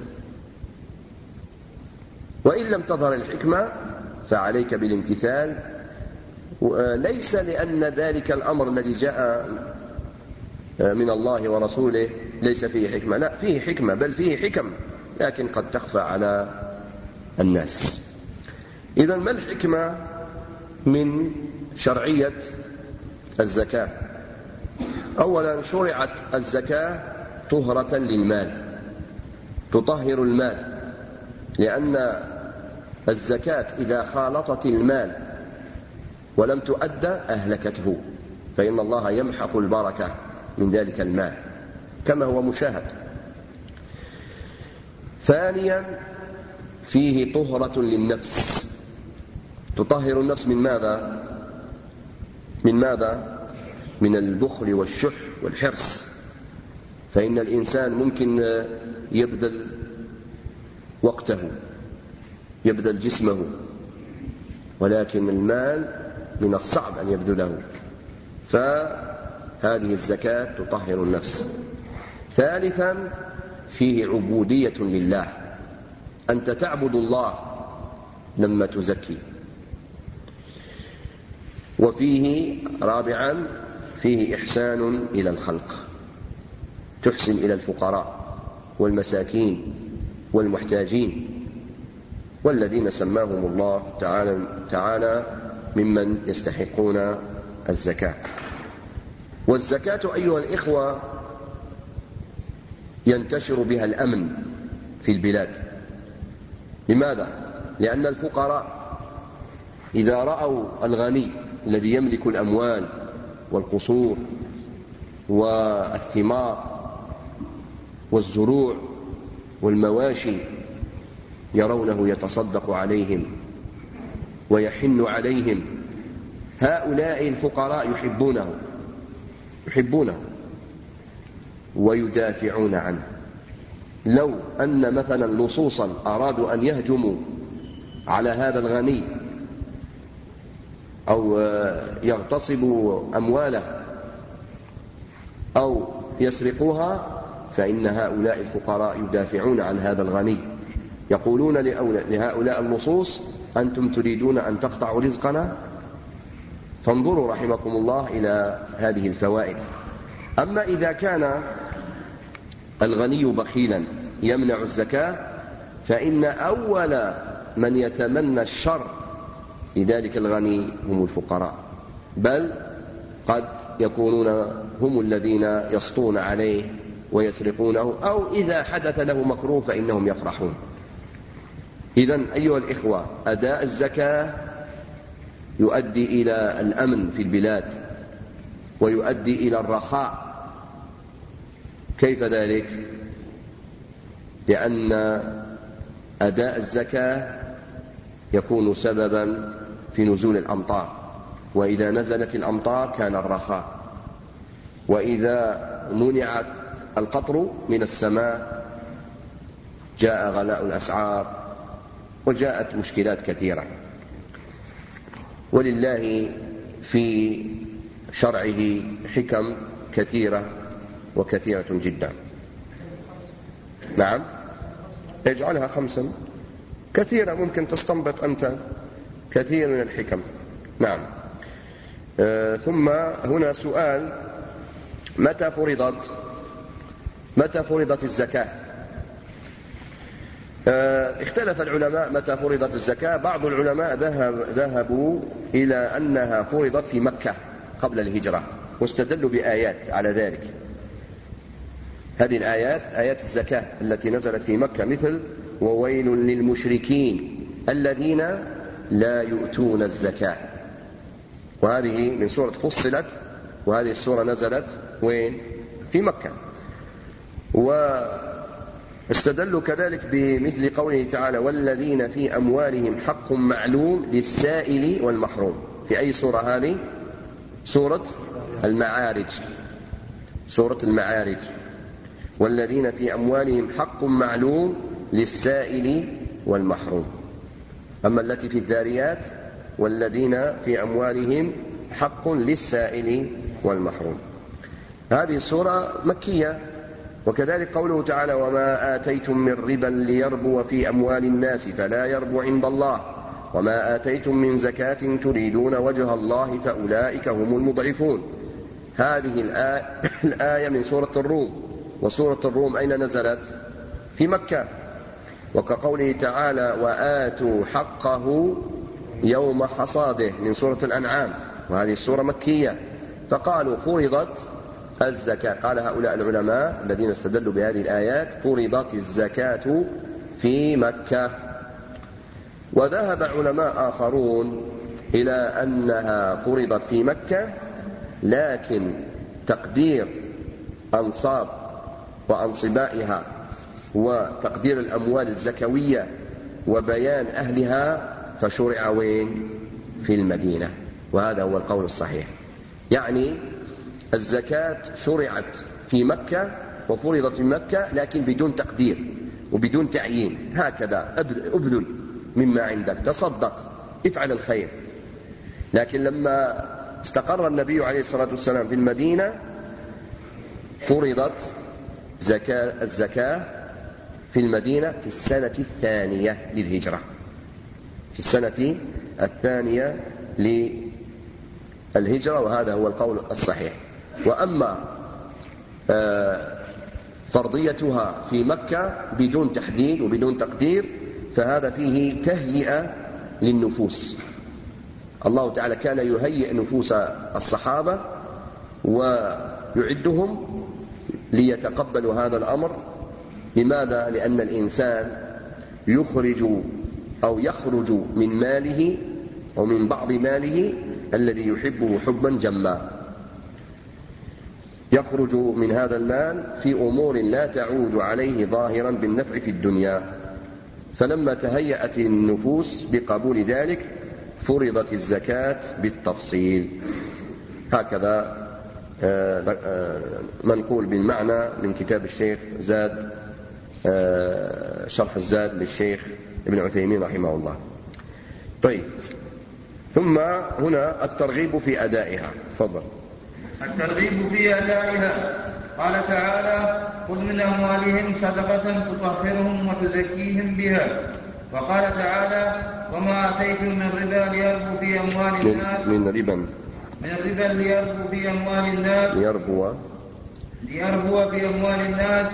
Speaker 4: وإن لم تظهر الحكمة فعليك بالامتثال، ليس لأن ذلك الأمر الذي جاء من الله ورسوله ليس فيه حكمة، لا، فيه حكمة، بل فيه حكم، لكن قد تخفى على الناس. إذن ما الحكمة من شرعية الزكاة؟ أولا شرعت الزكاة طهرة للمال، تطهر المال، لأن الزكاة إذا خالطت المال ولم تؤدى أهلكته، فإن الله يمحق البركة من ذلك المال كما هو مشاهد. ثانيا فيه طهرة للنفس، تطهر النفس من ماذا؟ من ماذا؟ من البخل والشح والحرص. فإن الإنسان ممكن يبذل وقته، يبذل جسمه، ولكن المال من الصعب أن يبذله، فهذه الزكاة تطهر النفس. ثالثا فيه عبودية لله، أنت تعبد الله لما تزكي. وفيه رابعا فيه إحسان إلى الخلق، تحسن إلى الفقراء والمساكين والمحتاجين والذين سماهم الله تعالى ممن يستحقون الزكاة. والزكاة أيها الإخوة ينتشر بها الأمن في البلاد. لماذا؟ لأن الفقراء إذا رأوا الغني الذي يملك الأموال والقصور والثمار والزروع والمواشي يرونه يتصدق عليهم ويحن عليهم، هؤلاء الفقراء يحبونه ويدافعون عنه. لو أن مثلا لصوصا أرادوا أن يهجموا على هذا الغني أو يغتصبوا أمواله أو يسرقوها، فإن هؤلاء الفقراء يدافعون عن هذا الغني، يقولون لهؤلاء اللصوص: أنتم تريدون أن تقطعوا رزقنا؟ فانظروا رحمكم الله إلى هذه الفوائد. أما إذا كان الغني بخيلا يمنع الزكاة، فإن أول من يتمنى الشر لذلك الغني هم الفقراء، بل قد يكونون هم الذين يسطون عليه ويسرقونه، أو إذا حدث له مكروه فإنهم يفرحون. إذن أيها الإخوة، أداء الزكاة يؤدي إلى الأمن في البلاد ويؤدي إلى الرخاء. كيف ذلك؟ لأن أداء الزكاة يكون سببا في نزول الأمطار، وإذا نزلت الأمطار كان الرخاء، وإذا منع القطر من السماء جاء غلاء الأسعار وجاءت مشكلات كثيرة. ولله في شرعه حكم كثيرة وكثيرة جدا. نعم، اجعلها 5 كثيرة، ممكن تستنبط أنت كثير من الحكم. نعم. ثم هنا سؤال: متى فرضت الزكاة؟ اختلف العلماء متى فرضت الزكاة. بعض العلماء ذهبوا إلى أنها فرضت في مكة قبل الهجرة، واستدلوا بآيات على ذلك. هذه الآيات آيات الزكاة التي نزلت في مكة، مثل وويل للمشركين الذين لا يؤتون الزكاة، وهذه من سورة فصلت، وهذه السورة نزلت وين؟ في مكة. واستدلوا كذلك بمثل قوله تعالى والذين في أموالهم حق معلوم للسائل والمحروم. في أي سورة هذه؟ سورة المعارج. سورة المعارج، والذين في أموالهم حق معلوم للسائل والمحروم. أما التي في الذاريات والذين في أموالهم حق للسائل والمحروم. هذه السورة مكية. وكذلك قوله تعالى وما آتيتم من ربا ليربو في أموال الناس فلا يربو عند الله وما آتيتم من زكاة تريدون وجه الله فأولئك هم المضعفون. هذه الآية من سورة الروم. وسورة الروم أين نزلت؟ في مكة. وكقوله تعالى وآتوا حقه يوم حصاده من سورة الأنعام، وهذه السورة مكية. فقالوا فرضت الزكاة، قال هؤلاء العلماء الذين استدلوا بهذه الآيات فرضت الزكاة في مكة. وذهب علماء آخرون إلى أنها فرضت في مكة، لكن تقدير أنصاب وأنصبائها وتقدير الأموال الزكوية وبيان أهلها فشرع وين؟ في المدينة. وهذا هو القول الصحيح. يعني الزكاة شرعت في مكة وفرضت في مكة، لكن بدون تقدير وبدون تعيين. هكذا أبذل مما عندك، تصدق، افعل الخير. لكن لما استقر النبي عليه الصلاة والسلام في المدينة فرضت الزكاة في المدينة في السنة الثانية للهجرة، في السنة الثانية للهجرة، وهذا هو القول الصحيح. وأما فرضيتها في مكة بدون تحديد وبدون تقدير فهذا فيه تهيئة للنفوس. الله تعالى كان يهيئ نفوس الصحابة ويعدهم ليتقبلوا هذا الأمر. لماذا؟ لأن الإنسان يخرج من ماله أو من بعض ماله الذي يحبه حبا جما، يخرج من هذا المال في أمور لا تعود عليه ظاهرا بالنفع في الدنيا. فلما تهيأت النفوس بقبول ذلك فرضت الزكاة بالتفصيل. هكذا منقول بالمعنى من كتاب الشيخ زاد، شرح الزاد للشيخ ابن عثيمين رحمه الله. طيب، ثم هنا الترغيب في أدائها. تفضل.
Speaker 2: الترغيب في أدائها. قال تعالى خذ من أموالهم صدقة تطهرهم وتزكيهم بها. وقال تعالى وما آتيتم من ربا ليربو في أموال الناس
Speaker 4: من ربا
Speaker 2: ليربو في أموال الناس ليربو في أموال الناس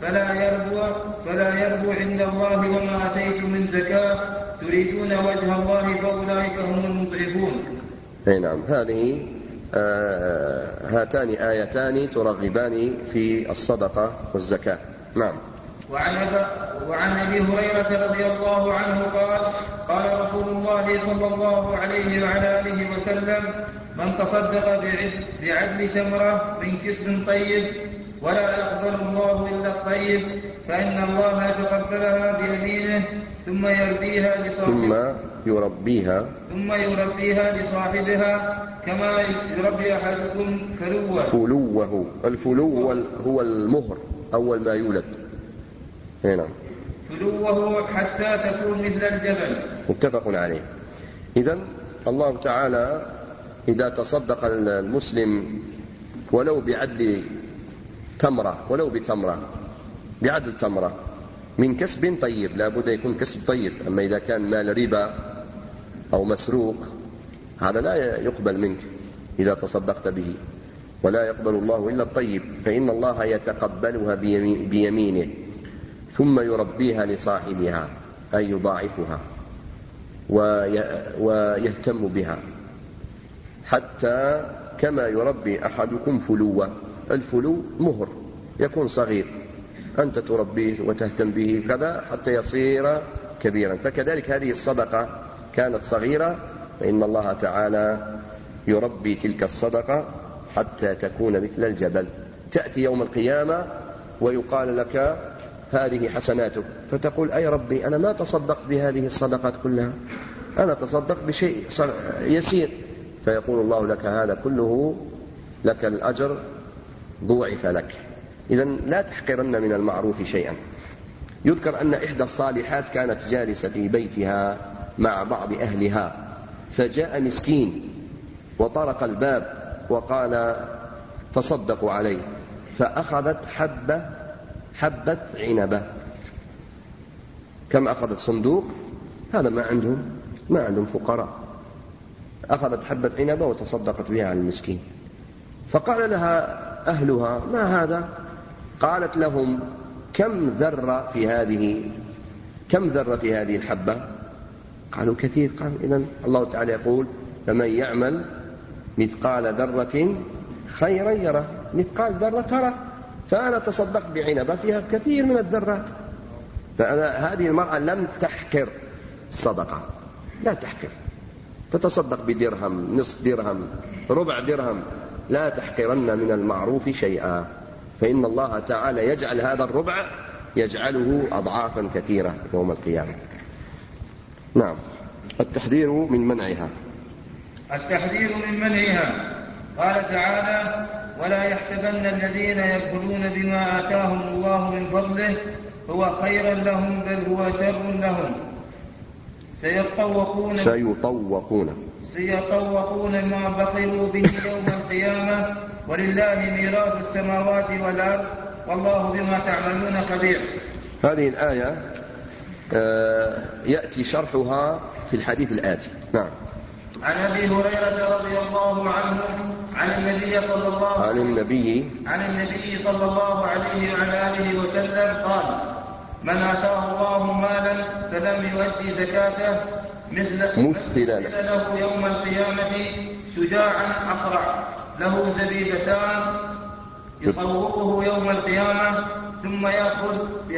Speaker 2: فلا يربو عند الله وما آتيتم من زكاة تريدون وجه الله فأولئك هم المضعفون.
Speaker 4: أي نعم. هذه هاتان آيتان ترغبان في الصدقة والزكاة. نعم.
Speaker 2: وعن أبي هريرة رضي الله عنه قال رسول الله صلى الله عليه وعلى آله وسلم من تصدق بعدل تمرة من كسب طيب ولا يقبل الله إلا الطيب فإن الله يتقبلها بيمينه ثم يربيها لصاحبها كما يربي أحدكم
Speaker 4: فلوه. الفلو هو المهر أول ما يولد. هنا
Speaker 2: فلوه حتى تكون مثل الجبل.
Speaker 4: متفق عليه. إذن الله تعالى إذا تصدق المسلم ولو بعدل تمرة، ولو بتمرة، بعدل تمرة من كسب طيب، لا بد يكون كسب طيب. أما إذا كان مال ربا أو مسروق هذا لا يقبل منك إذا تصدقت به، ولا يقبل الله إلا الطيب، فإن الله يتقبلها بيمينه ثم يربيها لصاحبها أي يضاعفها ويهتم بها حتى كما يربي أحدكم فلوة. الفلو مهر يكون صغير، أنت تربيه وتهتم به كذا حتى يصير كبيرا، فكذلك هذه الصدقة كانت صغيرة فإن الله تعالى يربي تلك الصدقة حتى تكون مثل الجبل. تأتي يوم القيامة ويقال لك هذه حسناتك، فتقول أي ربي أنا ما تصدقت بهذه الصدقات كلها، أنا تصدقت بشيء يسير، فيقول الله لك هذا كله لك الأجر ضوعف لك. إذن لا تحقرن من المعروف شيئا. يذكر أن إحدى الصالحات كانت جالسة في بيتها مع بعض أهلها، فجاء مسكين وطرق الباب وقال تصدقوا عليه، فأخذت حبة عنبة. كم أخذت؟ صندوق. هذا ما عندهم فقراء. أخذت حبة عنبة وتصدقت بها على المسكين. فقال لها أهلها ما هذا؟ قالت لهم كم ذرة في هذه الحبة؟ قالوا كثير. قال إذن الله تعالى يقول فمن يعمل مثقال ذرة خيرا يره، مثقال ذرة ترى، فأنا تصدقت بعنبة فيها كثير من الذرات. فهذه المرأة لم تحقر الصدقة، لا تحقر، تتصدق بدرهم، نصف درهم، ربع درهم، لا تحقرن من المعروف شيئا، فإن الله تعالى يجعل هذا الربع يجعله أضعافا كثيرة يوم القيامة. نعم. التحذير من منعها.
Speaker 5: قال تعالى ولا يحسبن الذين يبخلون بما آتاهم الله من فضله هو خيرا لهم بل هو شر لهم سيطوقون ما بخلوا به يوم القيامة ولله ميراث السماوات والأرض والله بما تعملون خبير.
Speaker 4: هذه الآية يأتي شرحها في الحديث الآتي. نعم.
Speaker 5: عن أبي هريرة رضي الله عنه عن النبي صلى الله عليه وعلى آله وسلم قال من آتاه الله مالا فلم يؤدي زكاته مثل له يوم القيامة شجاعا أقرع له زبيبتان يطوقه يوم القيامة ثم يأخذ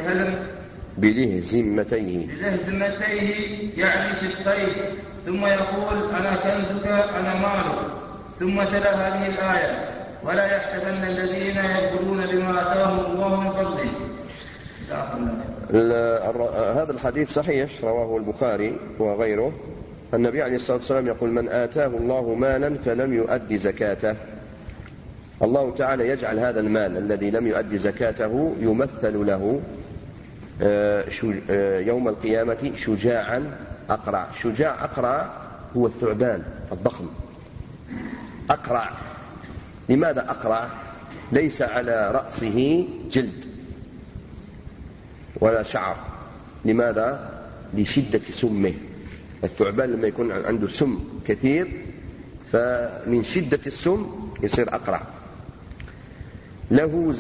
Speaker 4: بلهزمتيه
Speaker 5: يعني شقيه ثم يقول أنا كنزك أنا مالك، ثم تلا هذه الآية ولا يحسبن الذين يبخلون بما آتاهم الله من فضله.
Speaker 4: هذا الحديث صحيح رواه البخاري وغيره. النبي عليه الصلاة والسلام يقول من آتاه الله مالا فلم يؤدي زكاته، الله تعالى يجعل هذا المال الذي لم يؤدي زكاته يمثل له يوم القيامة شجاعا أقرع. شجاع أقرع هو الثعبان الضخم. أقرع. لماذا أقرع؟ ليس على رأسه جلد ولا شعر. لماذا؟ لشدة سمه. الثعبان لما يكون عنده سم كثير فمن شدة السم يصير أقرع. له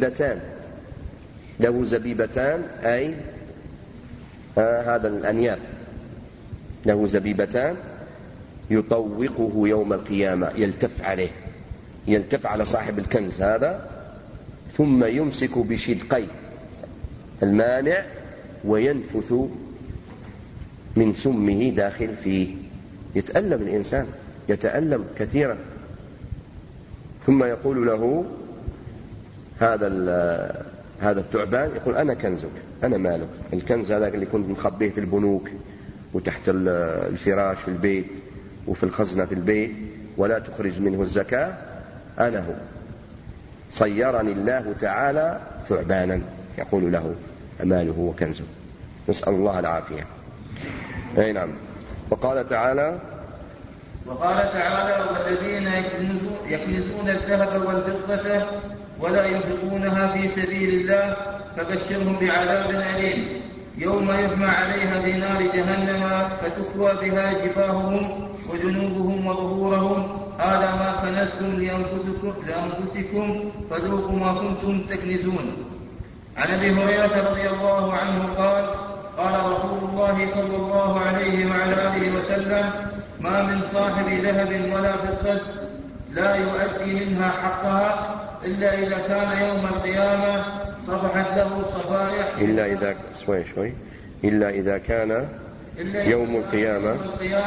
Speaker 4: زبيبتان أي هذا الأنياب، له زبيبتان يطوقه يوم القيامة، يلتف على صاحب الكنز هذا، ثم يمسك بشدقي المانع وينفث من سمه داخل فيه. يتألم الإنسان، يتألم كثيرا، ثم يقول له هذا الثعبان يقول أنا كنزك أنا مالك. الكنز هذا اللي كنت مخبيه في البنوك وتحت الفراش في البيت وفي الخزنة في البيت ولا تخرج منه الزكاة، أنا هو. صيرني الله تعالى ثعبانا، يقول له ماله وكنزه. نسأل الله العافية. أي نعم. وقال تعالى
Speaker 5: والذين يكنزون الذهب والفضة ولا ينفقونها في سبيل الله فبشرهم بعذاب أليم يوم يحمى عليها في نار جهنم فتكوى بها جباههم وجنوبهم وظهورهم هذا ما كنزتم لأنفسكم فذوقوا ما كنتم تكنزون. عن أبي هريرة رضي الله عنه قال قال رسول الله صلى الله عليه وعلى آله وسلم ما من صاحب ذهب لا يؤدي منها حقها إلا إذا كان يوم القيامة صفحت له صفائح
Speaker 4: إلا إذا كان يوم القيامة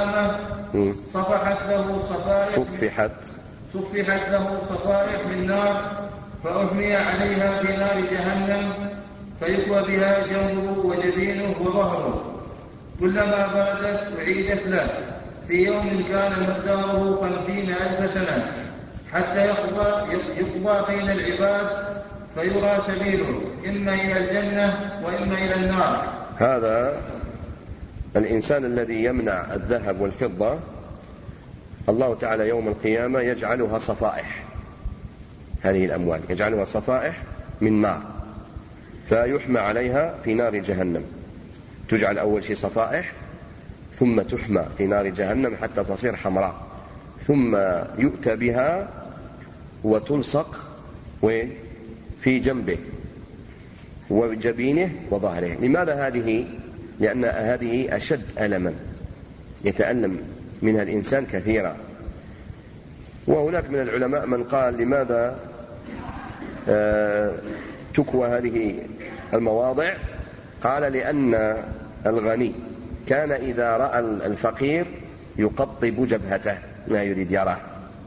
Speaker 5: صفحت له صفائح صفحت له صفائح من نار فأحمي عليها في نار جهنم فيكوى بها جنبه وجبينه وظهره كلما بردت أعيدت له في يوم كان مقداره 50,000 سنة حتى يقضى بين العباد فيرى سبيله إما إلى الجنة وإما إلى النار.
Speaker 4: هذا الإنسان الذي يمنع الذهب والفضة الله تعالى يوم القيامة يجعلها صفائح، هذه الأموال يجعلها صفائح من نار فيحمى عليها في نار جهنم. تجعل أول شيء صفائح ثم تحمى في نار جهنم حتى تصير حمراء، ثم يؤتى بها وتلصق وين؟ في جنبه وجبينه وظهره. لماذا هذه؟ لأن هذه أشد ألما يتألم منها الإنسان كثيرا. وهناك من العلماء من قال لماذا تكوى هذه المواضع؟ قال لأن الغني كان إذا رأى الفقير يقطب جبهته ما يريد يراه،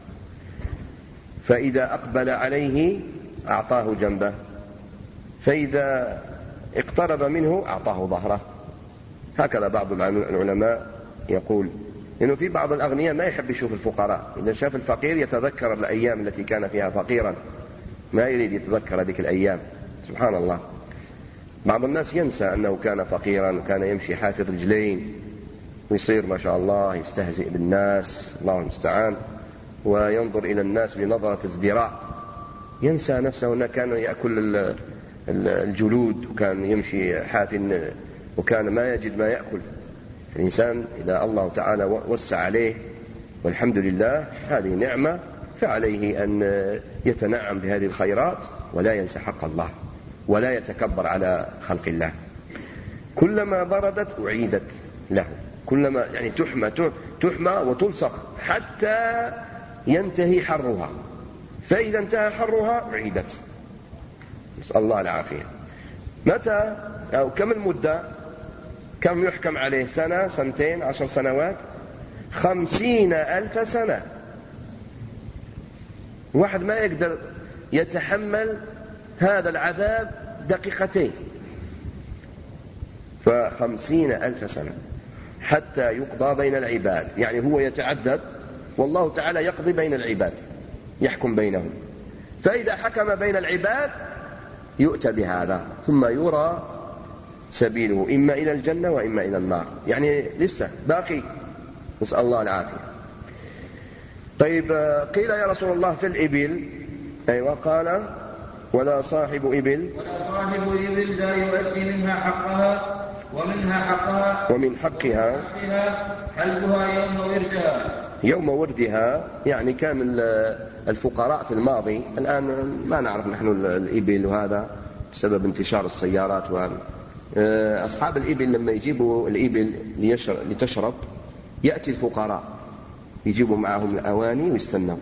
Speaker 4: فإذا أقبل عليه أعطاه جنبه، فإذا اقترب منه أعطاه ظهره. هكذا بعض العلماء يقول إنه في بعض الأغنياء ما يحب يشوف الفقراء، إذا شاف الفقير يتذكر الأيام التي كان فيها فقيرا، ما يريد يتذكر هذه الأيام. سبحان الله، بعض الناس ينسى أنه كان فقيرا وكان يمشي حافي رجلين ويصير ما شاء الله يستهزئ بالناس، الله المستعان، وينظر إلى الناس بنظرة ازدراء، ينسى نفسه أنه كان يأكل الجلود وكان يمشي حافي وكان ما يجد ما يأكل. الإنسان إذا الله تعالى وسع عليه والحمد لله هذه نعمة، فعليه أن يتنعم بهذه الخيرات ولا ينسى حق الله ولا يتكبر على خلق الله. كلما بردت أعيدت له، كلما يعني تحمى وتلصق حتى ينتهي حرها، فإذا انتهى حرها أعيدت. نسأل الله العافية. متى أو كم المدة؟ كم يحكم عليه؟ سنة، سنتين، 10 سنوات، 50,000 سنة. واحد ما يقدر يتحمل هذا العذاب دقيقتين، 50,000 سنة حتى يقضى بين العباد. يعني هو يتعذب والله تعالى يقضي بين العباد، يحكم بينهم، فإذا حكم بين العباد يؤتى بهذا ثم يرى سبيله إما إلى الجنة وإما إلى النار. يعني لسه باقي، نسأل الله العافية. طيب قيل يا رسول الله في الإبل؟ أيوة، قال ولا صاحب إبل
Speaker 5: لا يؤدي منها حقها ومن حقها حلبها
Speaker 4: يوم وردها. يعني كان الفقراء في الماضي، الآن ما نعرف نحن الإبل، وهذا بسبب انتشار السيارات وهذا. أصحاب الإبل لما يجيبوا الإبل لتشرب يأتي الفقراء يجيبوا معهم الأواني ويستنوا،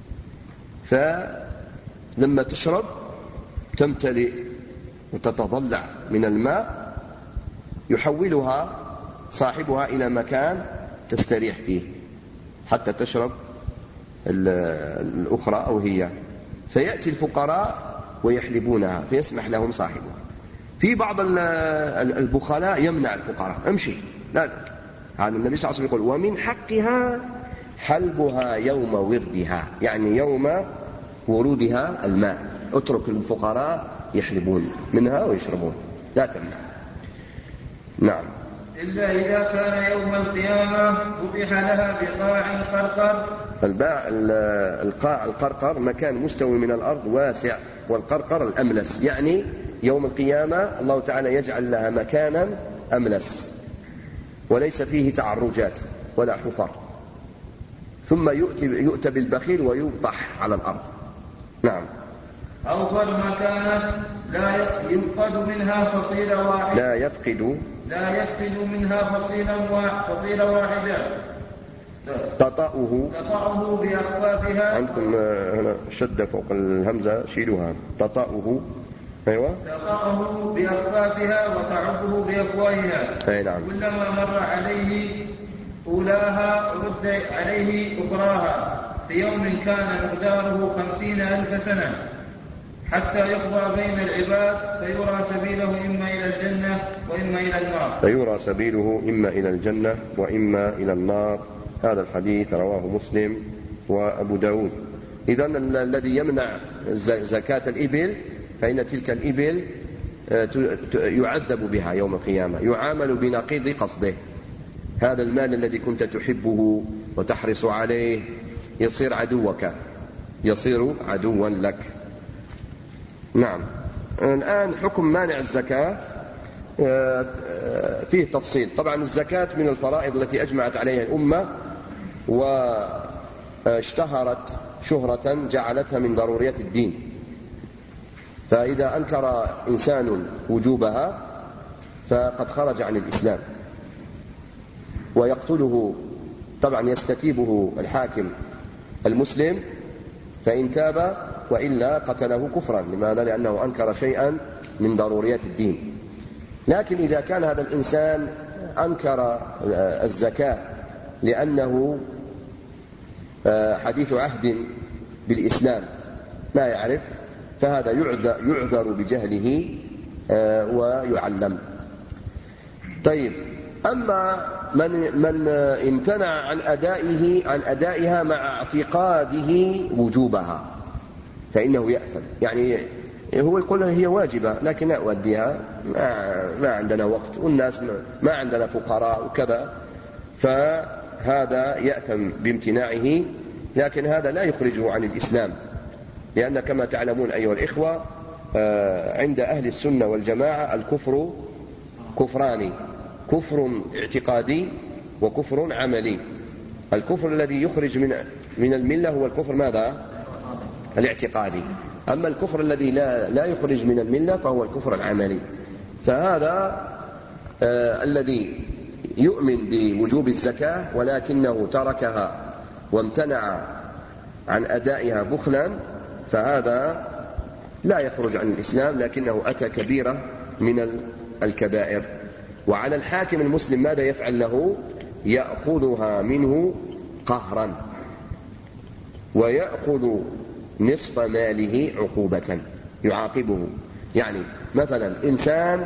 Speaker 4: فلما تشرب تمتلئ وتتضلع من الماء يحولها صاحبها إلى مكان تستريح فيه حتى تشرب الأخرى أو هي، فيأتي الفقراء ويحلبونها فيسمح لهم صاحبها. في بعض البخلاء يمنع الفقراء، امشي، لا، هذا النبي صلى الله عليه وسلم يقول ومن حقها حلبها يوم وردها، يعني يوم ورودها الماء، اترك الفقراء يحلبون منها ويشربون، لا تمنع. نعم.
Speaker 5: إلا إذا كان يوم القيامة فتح لها بقاع قرقر.
Speaker 4: القاع القرقر مكان مستوي من الأرض واسع، والقرقر الأملس، يعني يوم القيامة الله تعالى يجعل لها مكانا أملس وليس فيه تعرجات ولا حفر، ثم يؤتى بالبخيل ويبطح على الأرض. نعم.
Speaker 5: أوفر مكانا لا يفقد منها فصيلة واحدة.
Speaker 4: لا يفقد
Speaker 5: منها فصيلة واحدة.
Speaker 4: تطأه
Speaker 5: بأخفافها.
Speaker 4: عندكم هنا شدة فوق الهمزة شيلوها. تطأه. أيوة.
Speaker 5: تطأه بأخفافها وتعبه بأفواهها.
Speaker 4: أي نعم.
Speaker 5: كلما مر عليه أولاها رد عليه أخراها في يوم كان مقداره 50,000 سنة حتى يقضى بين العباد فيرى سبيله إما إلى الجنة وإما إلى النار.
Speaker 4: فيرى سبيله إما إلى الجنة وإما إلى النار. هذا الحديث رواه مسلم وأبو داود. إذن الذي يمنع زكاة الإبل فإن تلك الإبل يعذب بها يوم القيامة، يعامل بنقيض قصده. هذا المال الذي كنت تحبه وتحرص عليه يصير عدوك، يصير عدوا لك. نعم. الآن حكم مانع الزكاة فيه تفصيل. طبعا الزكاة من الفرائض التي أجمعت عليها الأمة واشتهرت شهرة جعلتها من ضروريات الدين، فإذا أنكر إنسان وجوبها فقد خرج عن الإسلام ويقتله. طبعا يستتيبه الحاكم المسلم فإن تاب، وإلا قتله كفرا. لماذا؟ لأنه أنكر شيئا من ضروريات الدين. لكن إذا كان هذا الإنسان أنكر الزكاة لأنه حديث عهد بالإسلام لا يعرف، فهذا يعذر بجهله ويعلم. طيب، أما من امتنع عن أدائها مع اعتقاده وجوبها فإنه يأثم. يعني هو يقول هي واجبة لكن لا أؤديها، ما عندنا وقت والناس ما عندنا فقراء وكذا، فهذا يأثم بامتناعه. لكن هذا لا يخرجه عن الإسلام، لأن كما تعلمون أيها الإخوة عند أهل السنة والجماعة الكفر كفران: كفر اعتقادي وكفر عملي. الكفر الذي يخرج من الملة هو الكفر ماذا؟ الاعتقادي. أما الكفر الذي لا يخرج من الملة فهو الكفر العملي. فهذا الذي يؤمن بوجوب الزكاة ولكنه تركها وامتنع عن أدائها بخلا، فهذا لا يخرج عن الإسلام لكنه أتى كبيرة من الكبائر. وعلى الحاكم المسلم ماذا يفعل له؟ يأخذها منه قهرا ويأخذ نصف ماله عقوبة، يعاقبه. يعني مثلا إنسان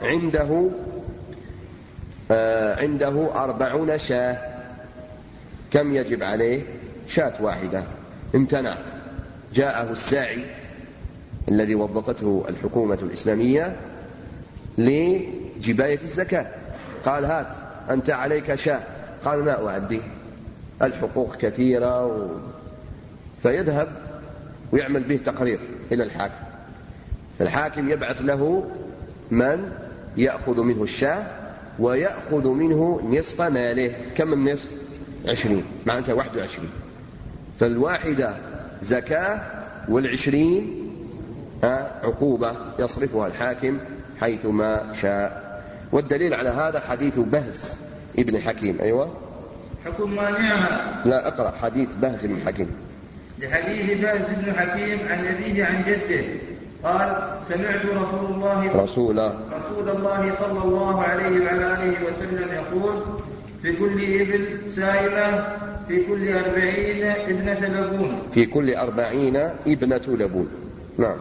Speaker 4: عنده 40 شاة، كم يجب عليه؟ شاة واحدة. امتنع، جاءه الساعي الذي وظفته الحكومة الإسلامية لجباية الزكاة، قال هات أنت عليك شاة، قال ما أؤدي، الحقوق كثيرة فيذهب ويعمل به تقرير إلى الحاكم، فالحاكم يبعث له من يأخذ منه الشاة ويأخذ منه نصف ماله. كم النصف؟ 20، معناتها 21. فالواحدة زكاة وال20 عقوبة يصرفها الحاكم حيثما شاء. والدليل على هذا حديث بهز ابن حكيم. أيوة.
Speaker 5: حكم مانعها.
Speaker 4: لا، أقرأ حديث بهز بن حكيم.
Speaker 5: لحديث بهز بن حكيم عن أبيه عن جده قال: سمعت رسول الله صلى الله عليه وعلى آله وسلم يقول: في كل إبل سائمة، في كل 40 ابنة لبون.
Speaker 4: في كل 40 ابنة لبون. نعم.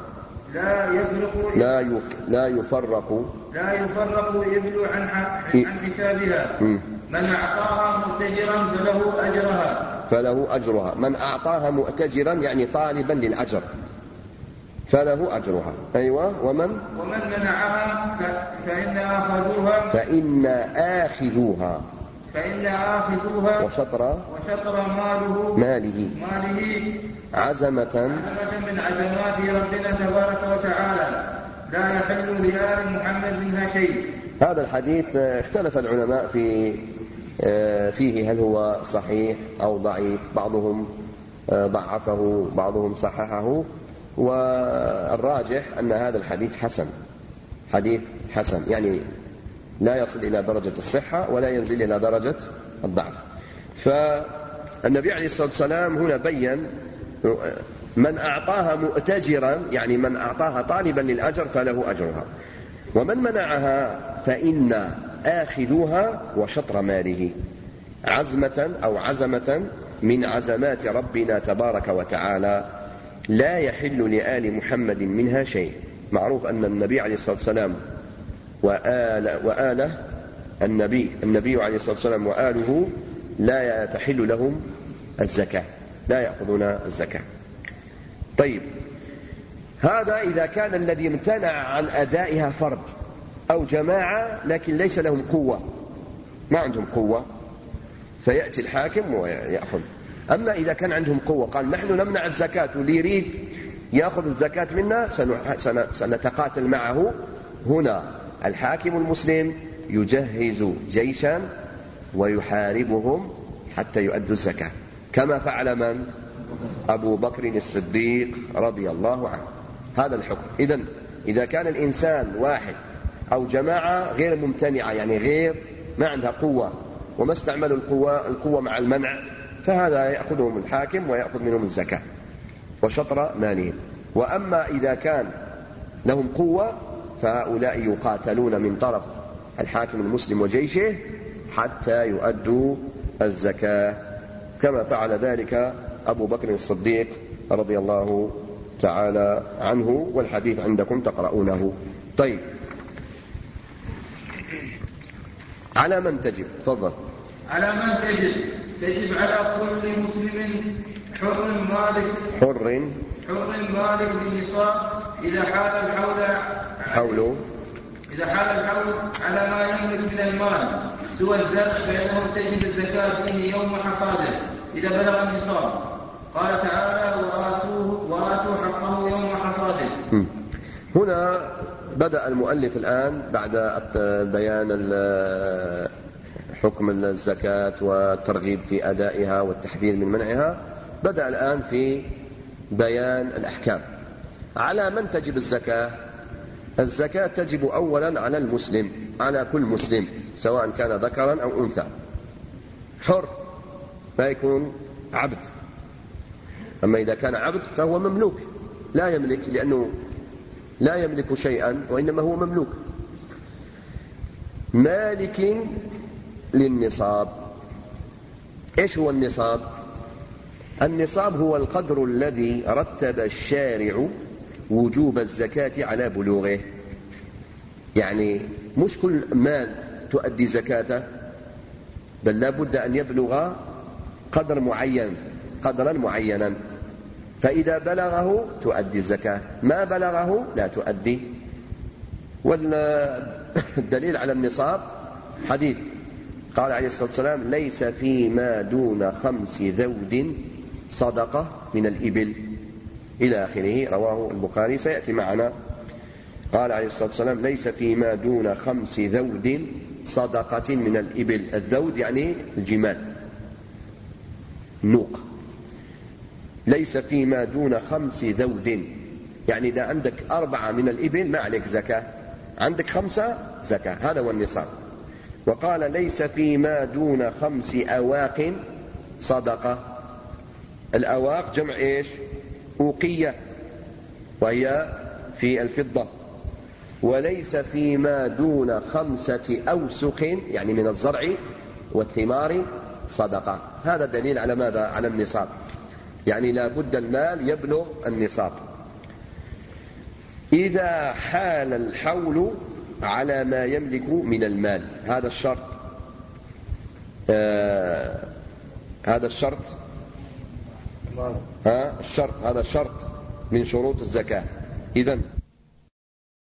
Speaker 4: لا يفرق
Speaker 5: إبل عن حسابها. من أعطاها مؤتجرا فله أجرها. من أعطاها مؤتجرا
Speaker 4: يعني طالبا للأجر فله أجرها. أيوة. ومن
Speaker 5: منعها فإن آخذوها
Speaker 4: وشطر ماله عزمة
Speaker 5: من عزمات ربنا تبارك وتعالى لا يحل لآل محمد منها شيء.
Speaker 4: هذا الحديث اختلف العلماء فيه هل هو صحيح أو ضعيف، بعضهم ضعفه بعضهم صححه، والراجح أن هذا الحديث حسن، يعني لا يصل إلى درجة الصحة ولا ينزل إلى درجة الضعف. النبي عليه الصلاة والسلام هنا بين من أعطاها مؤتجرا، يعني من أعطاها طالبا للأجر فله أجرها، ومن منعها فإن آخذوها وشطر ماله، عزمة أو عزمة من عزمات ربنا تبارك وتعالى، لا يحل لآل محمد منها شيء. معروف أن النبي عليه الصلاة والسلام وآله النبي عليه الصلاة والسلام وآله لا تحل لهم الزكاة، لا يأخذون الزكاة. طيب، هذا إذا كان الذي امتنع عن أدائها فرد أو جماعة لكن ليس لهم قوة، ما عندهم قوة، فيأتي الحاكم ويأخذ. أما إذا كان عندهم قوة قال نحن نمنع الزكاة واللي يريد يأخذ الزكاة منا سنتقاتل معه، هنا الحاكم المسلم يجهز جيشا ويحاربهم حتى يؤدوا الزكاة، كما فعل من؟ أبو بكر الصديق رضي الله عنه. هذا الحكم. إذا كان الإنسان واحد أو جماعة غير ممتنعة، يعني غير ما عندها قوة وما استعملوا القوة مع المنع، فهذا يأخذهم الحاكم ويأخذ منهم الزكاة وشطر مالهم. وأما إذا كان لهم قوة فهؤلاء يقاتلون من طرف الحاكم المسلم وجيشه حتى يؤدوا الزكاة، كما فعل ذلك أبو بكر الصديق رضي الله تعالى عنه، والحديث عندكم تقرؤونه. طيب، على من تجب؟ تفضل.
Speaker 5: على من تجب على كل مسلم حر مالك بالنصاب إذا حال الحول على ما يملك من المال سوى الزرع، فإنه تجب الزكاة فيه يوم حصاده إذا بلغ النصاب. قال تعالى وآتوا حقه يوم حصاده.
Speaker 4: هنا بدأ المؤلف الآن بعد بيان حكم الزكاة والترغيب في أدائها والتحذير من منعها، بدأ الآن في بيان الأحكام. على من تجب الزكاة؟ الزكاة تجب أولا على المسلم، على كل مسلم سواء كان ذكرا أو أنثى، حر لا يكون عبد. أما إذا كان عبد فهو مملوك، لا يملك، لأنه لا يملك شيئا وإنما هو مملوك. مالك للنصاب. إيش هو النصاب؟ النصاب هو القدر الذي رتب الشارع وجوب الزكاة على بلوغه، يعني مش كل مال تؤدي زكاته، بل لا بد أن يبلغ قدرا معينا، فإذا بلغه تؤدي الزكاة، ما بلغه لا تؤدي. والدليل على النصاب حديث قال عليه الصلاة والسلام ليس فيما دون 5 ذود صدقة من الإبل إلى آخره، رواه البخاري سيأتي معنا. قال عليه الصلاة والسلام ليس فيما دون 5 ذود صدقة من الإبل. الذود يعني الجمال، النوق. ليس فيما دون 5 ذود، يعني إذا عندك 4 من الإبل ما عليك زكاة، عندك 5 زكاة، هذا هو النصاب. وقال ليس فيما دون 5 أواق صدقة. الأواق جمع إيش؟ أوقية، وهي في الفضة. وليس فيما دون 5 أوسق، يعني من الزرع والثمار صدقة. هذا دليل على ماذا؟ على النصاب، يعني لا بد المال يبلغ النصاب. إذا حال الحول على ما يملك من المال، هذا الشرط هذا الشرط من شروط الزكاة. إذن